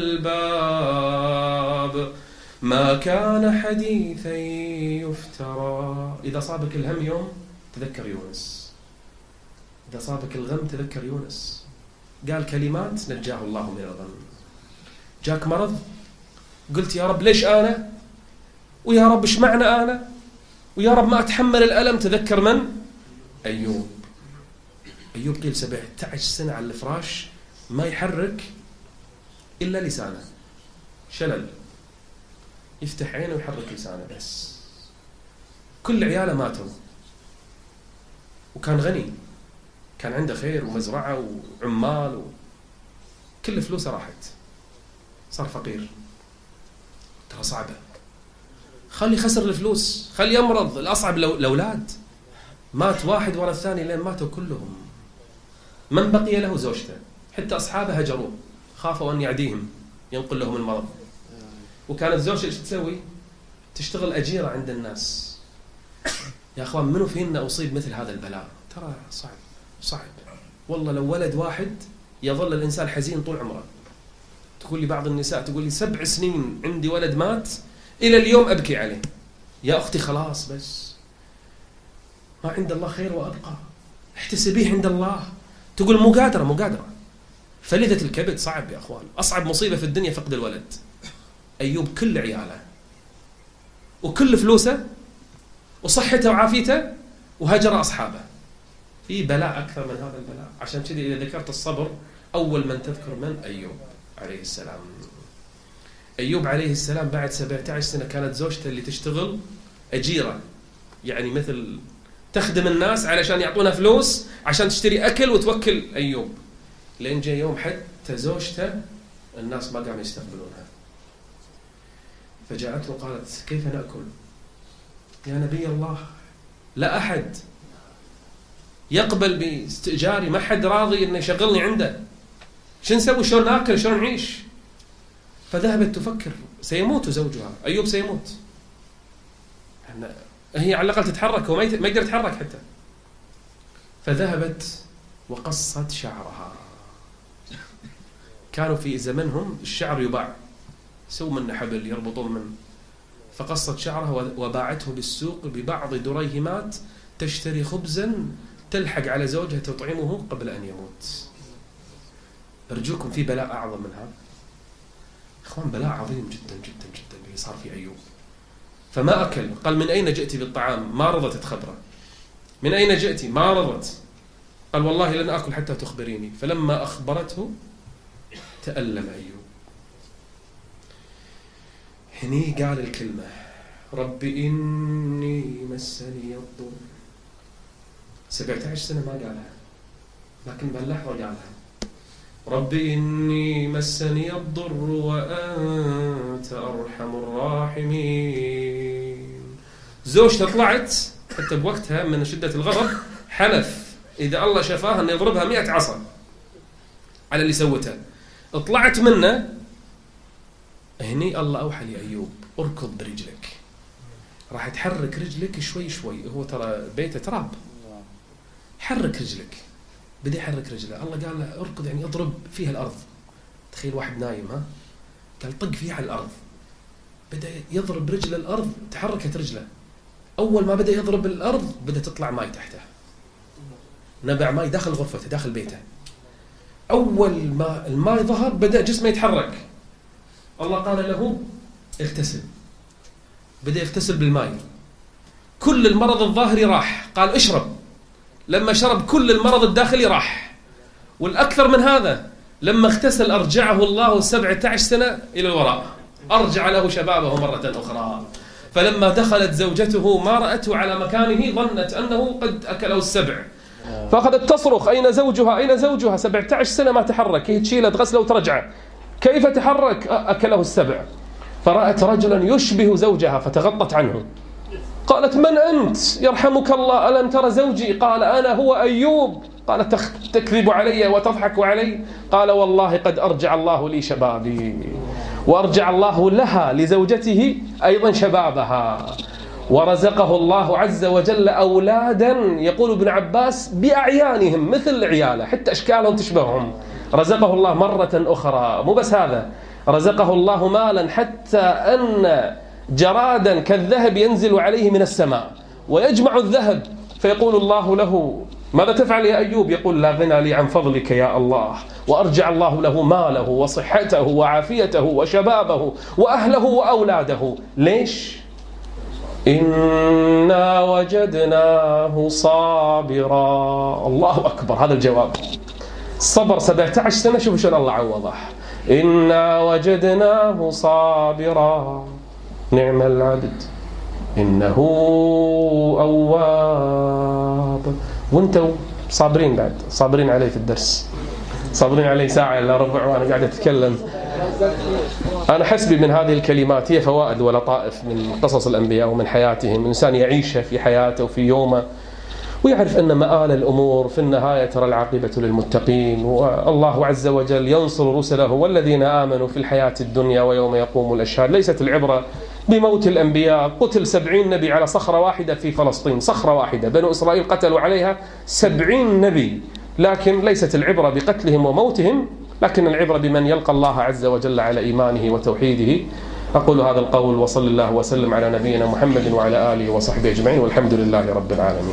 الألباب ما كان حديثا يفترى. إذا صابك الهم يوم تذكر يونس، إذا صابك الغم تذكر يونس. قال كلمات نجاه الله من الغم. جاك مرض قلت يا رب ليش أنا، ويا رب إيش معنى أنا، ويا رب ما أتحمل الألم. تذكر من؟ أيوب. أيوب قيل 17 سنة على الفراش ما يحرك إلا لسانه، شلل، يفتح عينه ويحرك لسانه بس. كل عياله ماتوا، وكان غني، كان عنده خير ومزرعة وعمال كل فلوسه راحت، صار فقير. ترى صعبة، خلي خسر الفلوس، خلي يمرض. الأصعب الأولاد، مات واحد ورا الثاني لين ماتوا كلهم. من بقي له؟ زوجته، حتى أصحابه هجروه، خافوا أن يعديهم ينقل لهم المرض. وكانت زوجته ايش تسوي؟ تشتغل أجيرة عند الناس. يا أخوان منو فينا أصيب مثل هذا البلاء؟ ترى صعب والله. لو ولد واحد يظل الإنسان حزين طول عمره. تقول لي بعض النساء، تقول لي 7 سنين عندي ولد مات إلى اليوم أبكي عليه. يا أختي خلاص، بس ما عند الله خير وأبقى، احتسبيه عند الله. تقول مو قادرة. فلذة الكبد صعب يا أخوان، أصعب مصيبة في الدنيا فقد الولد. أيوب كل عياله وكل فلوسه وصحته وعافيته وهجر أصحابه. في بلاء أكثر من هذا البلاء. عشان كذا إذا ذكرت الصبر أول من تذكر من؟ أيوب عليه السلام. أيوب عليه السلام بعد 17 سنة كانت زوجته اللي تشتغل أجيرة، يعني مثل تخدم الناس علشان يعطونها فلوس عشان تشتري أكل وتوكل أيوب. لين جاء يوم حتى زوجته الناس ما قاموا يستقبلونها، فجاءته وقالت كيف نأكل يا نبي الله؟ لا أحد يقبل باستئجاري، ما حد راضي إنه يشغلني عنده. شو نسوي؟ شلون ناكل؟ شلون نعيش؟ فذهبت تفكر سيموت زوجها، أيوب سيموت، هي على الأقل تتحرك، هو ما يقدر يتحرك حتى. فذهبت وقصت شعرها. كانوا في زمنهم الشعر يباع، سووا منه حبل يربطون منه. فقصت شعرها وباعته بالسوق ببعض دريهمات، تشتري خبزا تلحق على زوجها تطعمه قبل أن يموت. أرجوكم، في بلاء أعظم من هذا إخوان، بلاء عظيم جدا جدا جدا اللي صار في أيوب. فما أكل، قال من أين جئت بالطعام؟ ما رضت تخبره. من أين جئت؟ ما رضت. قال والله لن أكل حتى تخبريني. فلما أخبرته تألم أيوب. هني قال الكلمة رب إني مسني الضر. 17 سنة ما قالها، لكن بهاللحظة قالها رب إني مسني الضر وأنت أرحم الراحمين. زوجته طلعت حتى بوقتها من شدة الغضب، حلف إذا الله شفاها أن يضربها 100 عصا على اللي سوته. طلعت منه. هني الله أوحى لأيوب أركض برجلك. راح تحرك رجلك شوي شوي، هو ترى بيته تراب، حرك رجلك. بدي يحرك رجله، الله قال له اركض، يعني اضرب فيها الأرض. تخيل واحد نايم، قال طق فيها على الأرض. بدأ يضرب رجل الأرض، تحركت رجله. أول ما بدأ يضرب الأرض بدأ تطلع ماي تحته، نبع ماي داخل غرفته داخل بيته. أول ما الماء ظهر بدأ جسمه يتحرك. الله قال له اغتسل. بدأ يغتسل بالماء، كل المرض الظاهري راح. قال اشرب، لما شرب كل المرض الداخلي راح. والأكثر من هذا، لما اغتسل أرجعه الله 17 سنة إلى الوراء، أرجع له شبابه مرة أخرى. فلما دخلت زوجته ما رأته على مكانه ظنت أنه قد أكله السبع، فأخذت تصرخ أين زوجها أين زوجها؟ 17 سنة ما تحرك، هي تشيله تغسله وترجعه، كيف تحرك؟ أكله السبع. فرأت رجلا يشبه زوجها فتغطت عنه. قالت من أنت؟ يرحمك الله، ألم ترى زوجي؟ قال أنا هو أيوب. قالت تكذب علي وتضحك علي؟ قال والله قد أرجع الله لي شبابي، وأرجع الله لها لزوجته أيضا شبابها، ورزقه الله عز وجل أولادا يقول ابن عباس بأعيانهم مثل عياله، حتى أشكالهم تشبههم. رزقه الله مرة أخرى. مو بس هذا، رزقه الله مالا حتى أن جرادا كالذهب ينزل عليه من السماء ويجمع الذهب، فيقول الله له ماذا تفعل يا أيوب؟ يقول لا غنى لي عن فضلك يا الله. وأرجع الله له ماله وصحته وعافيته وشبابه وأهله وأولاده. ليش؟ إنا وجدناه صابرا. الله أكبر، هذا الجواب. صبر 17 سنة، شوفوا شلون الله عوضه. إنا وجدناه صابرا نعم العبد إنه أواب. وانتوا صابرين بعد، صابرين علي في الدرس، صابرين علي ساعة إلا ربع وأنا قاعد أتكلم. أنا حسبي من هذه الكلمات هي فوائد ولطائف من قصص الأنبياء ومن حياتهم. الإنسان يعيشها في حياته وفي يومه، ويعرف أن مآل الأمور في النهاية ترى العاقبة للمتقين، والله عز وجل ينصر رسله والذين آمنوا في الحياة الدنيا ويوم يقوم الأشهاد. ليست العبرة بموت الأنبياء. قتل 70 نبي على صخرة واحدة في فلسطين، صخرة واحدة، بنو إسرائيل قتلوا عليها 70 نبي. لكن ليست العبرة بقتلهم وموتهم، لكن العبرة بمن يلقى الله عز وجل على إيمانه وتوحيده. أقول هذا القول وصلى الله وسلم على نبينا محمد وعلى آله وصحبه أجمعين، والحمد لله رب العالمين.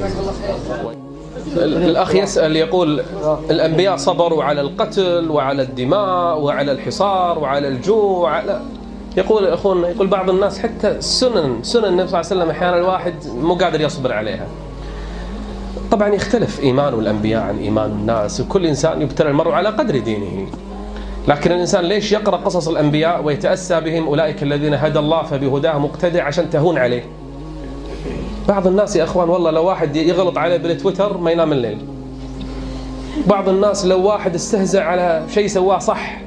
الأخ يسأل يقول الأنبياء صبروا على القتل وعلى الدماء وعلى الحصار وعلى الجوع. يقول أخونا، يقول بعض الناس حتى سنن النبي صلى الله عليه وسلم أحيانا الواحد مو قادر يصبر عليها. طبعا يختلف إيمان الأنبياء عن إيمان الناس، وكل إنسان يبتلى المرء على قدر دينه. لكن الإنسان ليش يقرأ قصص الأنبياء ويتأسى بهم؟ أولئك الذين هدى الله فبهداه مقتدع، عشان تهون عليه. بعض الناس يا أخوان والله لو واحد يغلط عليه بالتويتر ما ينام الليل. بعض الناس لو واحد استهزأ على شيء سواه صح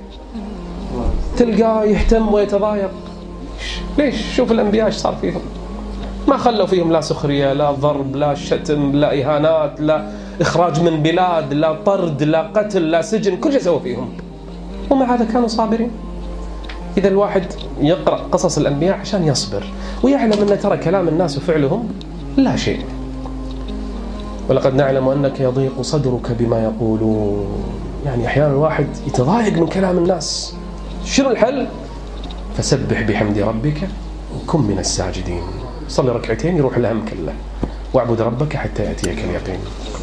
تلقاه يهتم ويتضايق. ليش؟ شوف الأنبياء ايش صار فيهم. ما خلوا فيهم لا سخرية، لا ضرب، لا شتم، لا إهانات، لا إخراج من بلاد، لا طرد، لا قتل، لا سجن، كل شيء سووا فيهم، ومع هذا كانوا صابرين. إذا الواحد يقرأ قصص الأنبياء عشان يصبر ويعلم أن ترى كلام الناس وفعلهم لا شيء. ولقد نعلم أنك يضيق صدرك بما يقولون. يعني أحيانا الواحد يتضايق من كلام الناس. شنو الحل؟ فسبح بحمد ربك وكن من الساجدين. صلي ركعتين يروح الهم كله، واعبد ربك حتى يأتيك اليقين.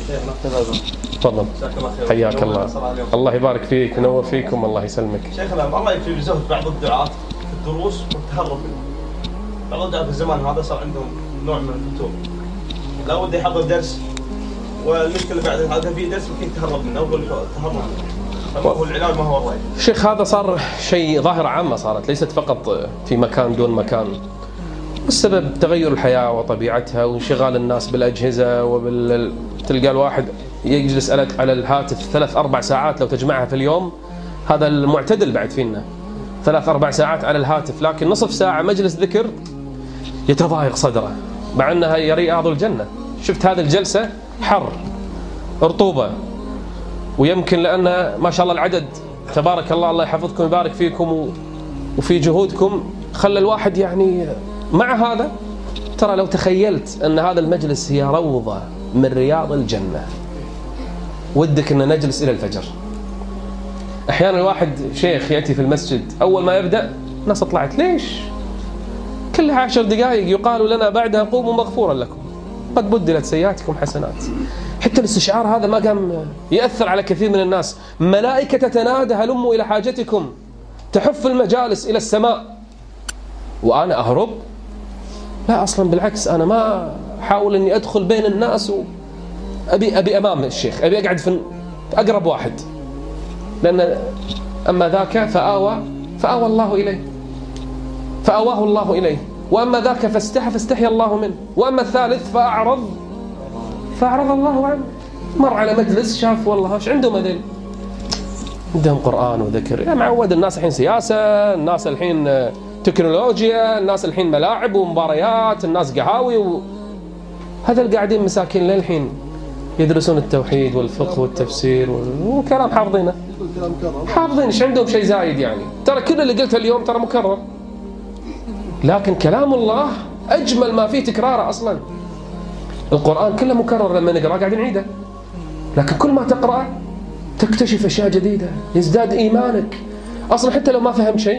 تفضل. حياك الله. الله يبارك فيك ونور فيكم. الله يسلمك. شيخنا ما رايك في زهد بعض الدعاة في الدروس والتهرب منه؟ بعض الدعاة في الزمان هذا صار عندهم نوع من الفتور، لا ود يحضر درس والمشكله بعد هذا في درس ممكن تهرب منه او تهرب منه، فما هو العلاج؟ ما هو الراي؟ شيخ هذا صار شيء ظاهرة عامة، صارت ليست فقط في مكان دون مكان. السبب تغير الحياة وطبيعتها وانشغال الناس بالأجهزة تلقى الواحد يجلس على الهاتف 3-4 ساعات لو تجمعها في اليوم. هذا المعتدل بعد فينا 3-4 ساعات على الهاتف، لكن نصف ساعة مجلس ذكر يتضايق صدره مع أنها يا رياض الجنة. شفت هذه الجلسة حر رطوبة، ويمكن لأن ما شاء الله العدد تبارك الله، الله يحفظكم ويبارك فيكم وفي جهودكم، خلى الواحد يعني مع هذا. ترى لو تخيلت أن هذا المجلس هي روضة من رياض الجنة، ودك أن نجلس إلى الفجر. أحيانا الواحد شيخ يأتي في المسجد أول ما يبدأ ناس طلعت ليش؟ كلها 10 دقائق يقال لنا بعدها قوموا مغفورا لكم قد بدلت سيئاتكم حسنات. حتى الاستشعار هذا ما قام يأثر على كثير من الناس. ملائكة تتنادى هلموا إلى حاجتكم، تحف المجالس إلى السماء، وأنا أهرب؟ لا أصلا بالعكس، أنا ما أحاول أني أدخل بين الناس أبي أمام الشيخ، أبي أقعد في أقرب واحد، لأن أما ذاك فآوى الله إليه، فآواه الله إليه، وأما ذاك فاستحي الله منه، وأما الثالث فأعرض الله عنه. مر على مجلس شاف والله ايش عندهم هذول، عندهم قرآن وذكر. يا معود الناس الحين سياسة، الناس الحين تكنولوجيا، الناس الحين ملاعب ومباريات، الناس قهاوي هذا القاعدين مساكين للحين يدرسون التوحيد والفقه والتفسير وكلام حافظينه، حافظين ايش عندهم شيء زايد يعني. ترى كل اللي قلته اليوم ترى مكرر، لكن كلام الله أجمل ما فيه تكراره. أصلا القرآن كله مكرر، لما نقرأ قاعد نعيده، لكن كل ما تقرأ تكتشف أشياء جديدة، يزداد إيمانك. أصلا حتى لو ما فهم شيء،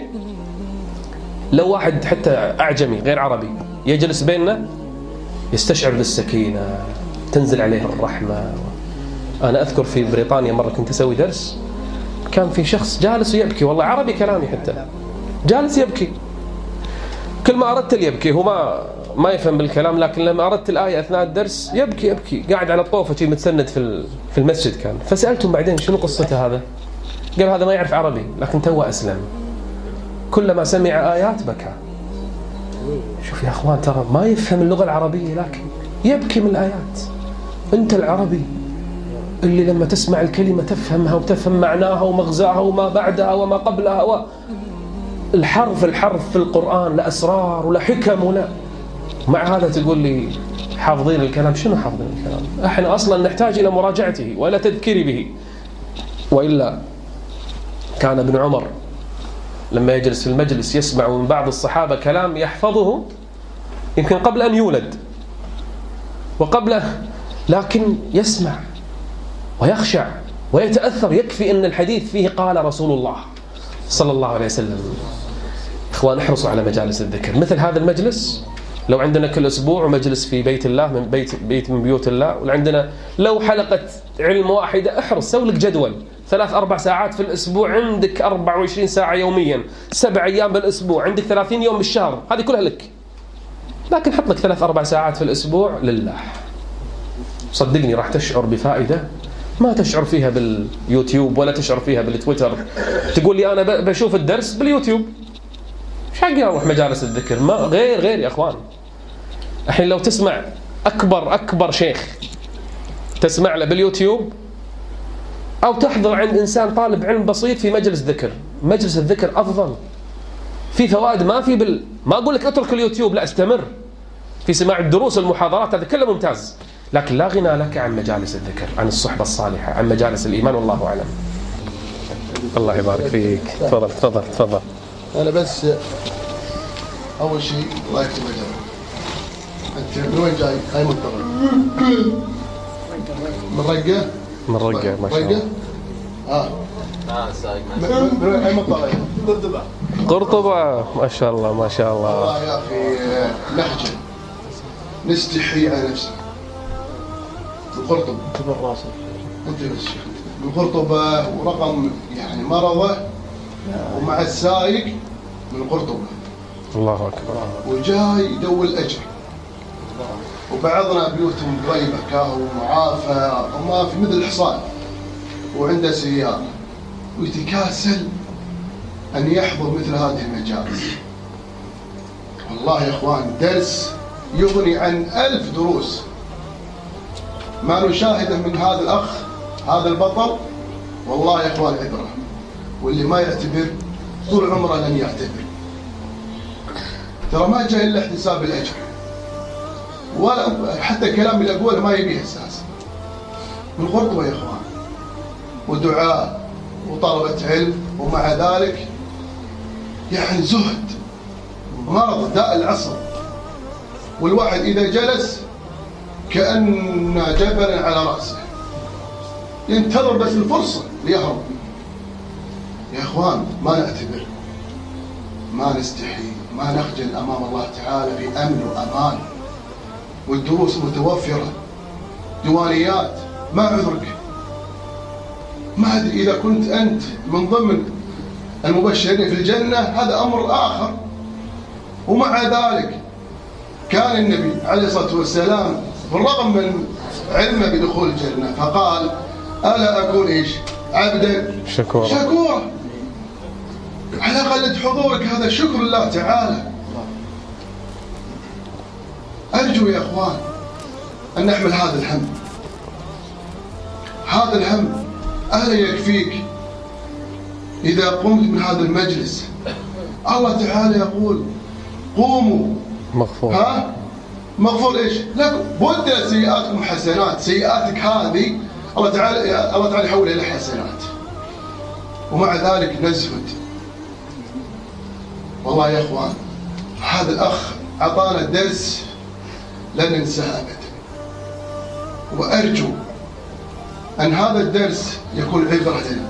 لو واحد حتى أعجمي غير عربي يجلس بيننا يستشعر بالسكينة، تنزل عليه الرحمة. أنا أذكر في بريطانيا مرة كنت أسوي درس، كان في شخص جالس ويبكي، والله عربي كلامي حتى جالس يبكي. كل ما أردت يبكي، هو ما يفهم بالكلام، لكن لما أردت الآية أثناء الدرس يبكي قاعد على الطوفة شيء متسند في المسجد كان. فسألتهم بعدين شنو قصته هذا؟ قال هذا ما يعرف عربي لكن توه أسلم، كلما سمع آيات بكى. شوف يا أخوان، ترى ما يفهم اللغة العربية لكن يبكي من الآيات. أنت العربي اللي لما تسمع الكلمة تفهمها وتفهم معناها ومغزاها وما بعدها وما قبلها، الحرف في القرآن لأسرار ولا حكم ولا، مع هذا تقول لي حافظين الكلام. شنو حافظين الكلام؟ احنا أصلا نحتاج إلى مراجعته ولا تذكير به. وإلا كان ابن عمر لما يجلس في المجلس يسمع من بعض الصحابة كلام يحفظه يمكن قبل أن يولد وقبله، لكن يسمع ويخشع ويتأثر. يكفي أن الحديث فيه قال رسول الله صلى الله عليه وسلم. إخوان، احرصوا على مجالس الذكر مثل هذا المجلس. لو عندنا كل أسبوع مجلس في بيت الله، من بيت من بيوت الله، وعندنا لو حلقة علم واحدة، احرص سوي لك جدول 3-4 ساعات في الأسبوع، عندك 24 ساعة يوميا، 7 أيام بالأسبوع، عندك 30 يوم بالشهر، هذه كلها لك. لكن حط لك 3-4 ساعات في الأسبوع لله، صدقني راح تشعر بفائدة ما تشعر فيها باليوتيوب ولا تشعر فيها بالتويتر. تقول لي أنا بشوف الدرس باليوتيوب، ايش حقي اروح مجالس الذكر؟ ما غير يا اخوان. الحين لو تسمع اكبر شيخ تسمع له باليوتيوب، او تحضر عند انسان طالب علم بسيط في مجلس ذكر، مجلس الذكر افضل، في فوائد ما في ما اقول لك اترك اليوتيوب، لا استمر، في سماع الدروس والمحاضرات، هذا كله ممتاز، لكن لا غنى لك عن مجالس الذكر، عن الصحبة الصالحة، عن مجالس الإيمان، والله أعلم. الله يبارك فيك. تفضل تفضل تفضل. أنا بس أول شيء الله يكتب أجرك. أنت من وين جاي؟ أي منطقة؟ من رقة؟ من رقة ما شاء الله. من وين أي منطقة؟ قرطبة. قرطبة ما شاء الله ما شاء الله. والله يا أخي لهجة نستحي على نفسنا. من قرطبة. انت راسك. انت بس شيخ من قرطبة، ورقم يعني مرضه ومع السايق من قرطبة. الله أكبر. وجاي يدور الأجر. وبعضنا بيوتهم قريبة كاهو معافى وما في مثل الحصان، وعنده سيارة ويتكاسل أن يحضر مثل هذه المجالس. والله يا إخوان درس يغني عن 1000 دروس. ما نشاهده من هذا الأخ هذا البطل والله يا إخوان عبرة، واللي ما يعتبر طول عمره لن يعتبر. ترى ما جاء إلا احتساب الأجر، ولا حتى كلام اللي أقوله ما يبيه أساسا. من قرطبة يا إخوان، ودعاء وطلبة علم، ومع ذلك يعني زهد مرض داء العصر. والواحد إذا جلس كأن جبلا على رأسه ينتظر بس الفرصة ليهرب. يا إخوان ما نعتبر، ما نستحي، ما نخجل أمام الله تعالى بأمن وأمان، والدروس متوفرة، ديوانيات. ما عذرك، ما أدري إذا كنت أنت من ضمن المبشرين في الجنة هذا أمر آخر. ومع ذلك كان النبي عليه الصلاة والسلام بالرغم من علمه بدخول الجنة فقال ألا أكون إيش؟ عبدا شكورا. على الأقل حضورك هذا شكر الله تعالى. أرجو يا أخوان أن نحمل هذا الهم. هذا الهم ألا يكفيك إذا قمت من هذا المجلس؟ الله تعالى يقول قوموا مغفور. مغفور إيش؟ لكم بدل سيئاتكم حسنات. سيئاتك هذه الله تعالى يحولها إلى حسنات، ومع ذلك نزهد. والله يا إخوان هذا الأخ أعطانا درس لن ننساه أبدا، وأرجو أن هذا الدرس يكون عبرة لنا.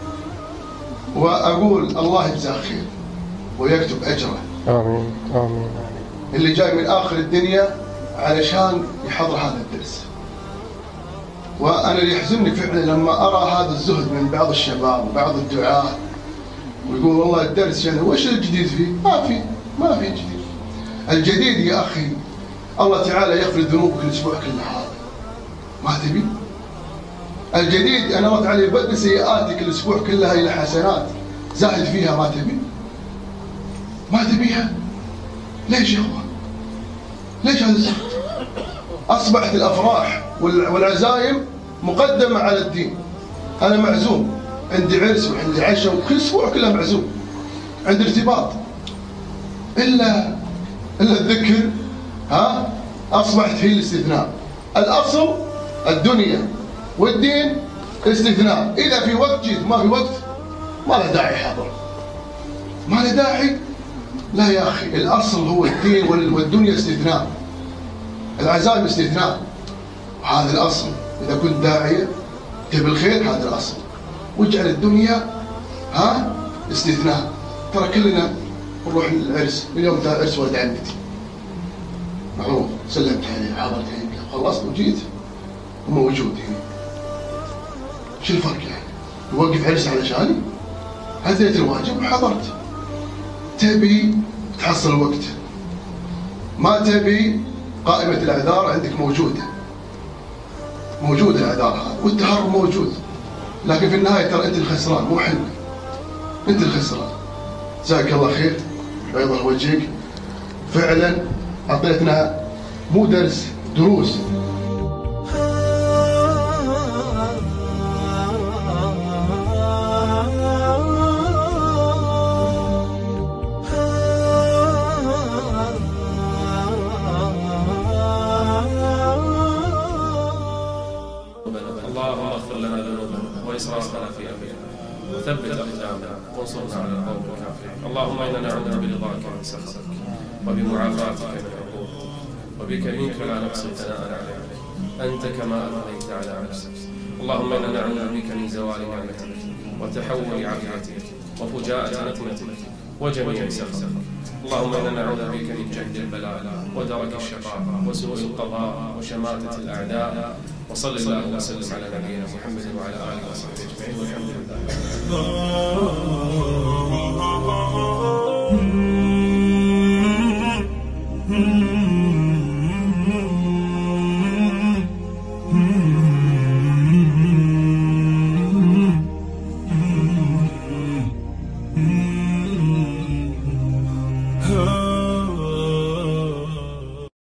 وأقول الله يجزاه خير ويكتب أجره. آمين آمين. اللي جاي من آخر الدنيا علشان يحضر هذا الدرس. وأنا اللي يحزنني فعلا لما أرى هذا الزهد من بعض الشباب وبعض الدعاة، ويقول والله الدرس يعني وش الجديد فيه؟ ما في جديد. الجديد يا أخي الله تعالى يغفر ذنوبك الأسبوع كله هذا، ما تبي؟ الجديد أن الله تعالى يبدل سيئاتك الأسبوع كلها إلى حسنات، زاهد فيها ما تبي؟ ما تبيها؟ ليش يا أخوان؟ ليش هذا الزهد؟ أصبحت الأفراح والعزايم مقدمة على الدين. أنا معزوم، عندي عرس وعندي عشاء وكل أسبوع كله معزوم، عندي ارتباط. إلا الذكر أصبحت هي الاستثناء. الأصل الدنيا والدين استثناء. إذا في وقت جيت ما في وقت ما له داعي حاضر، ما له داعي. لا يا أخي، الأصل هو الدين والدنيا استثناء، العزائم استثناء، وهذا الأصل. إذا كنت داعية تبي الخير هذا الأصل، واجعل الدنيا استثناء. ترى كلنا نروح للعرس، اليوم تاع عرس ولد عمتي معروف، سلمت عليه حضرت عليه خلصت وجيت وموجود هنا. شو الفرق يعني؟ يوقف عرس علشاني؟ أديت الواجب وحضرت. تبي تحصل وقت، ما تبي قائمة الأعذار عندك موجودة الأعذار هذا، والتهرب موجود. لكن في النهاية ترى أنت الخسران مو حنا، أنت الخسران. جزاك الله خير، بيض وجهك. فعلا أعطيتنا مو درس، دروس. وثبت أقدامنا وانصرنا على القوم الكافرين. اللهم إنا نعوذ برضاك من سخطك وبمعافاتك من عقوبتك وبك منك لا نحصي ثناء عليك أنت كما أثنيت على نفسك. اللهم إنا نعوذ بك من زوال نعمتك وتحول عافيتك وفجاءة نقمتك وجميع سخطك. اللهم إنا نعوذ بك من جهد البلاء ودرك الشقاء وسوء القضاء وشماتة الأعداء. وصلى الله وسلم على نبينا محمد وعلى آله وصحبه أجمعين والحمد لله.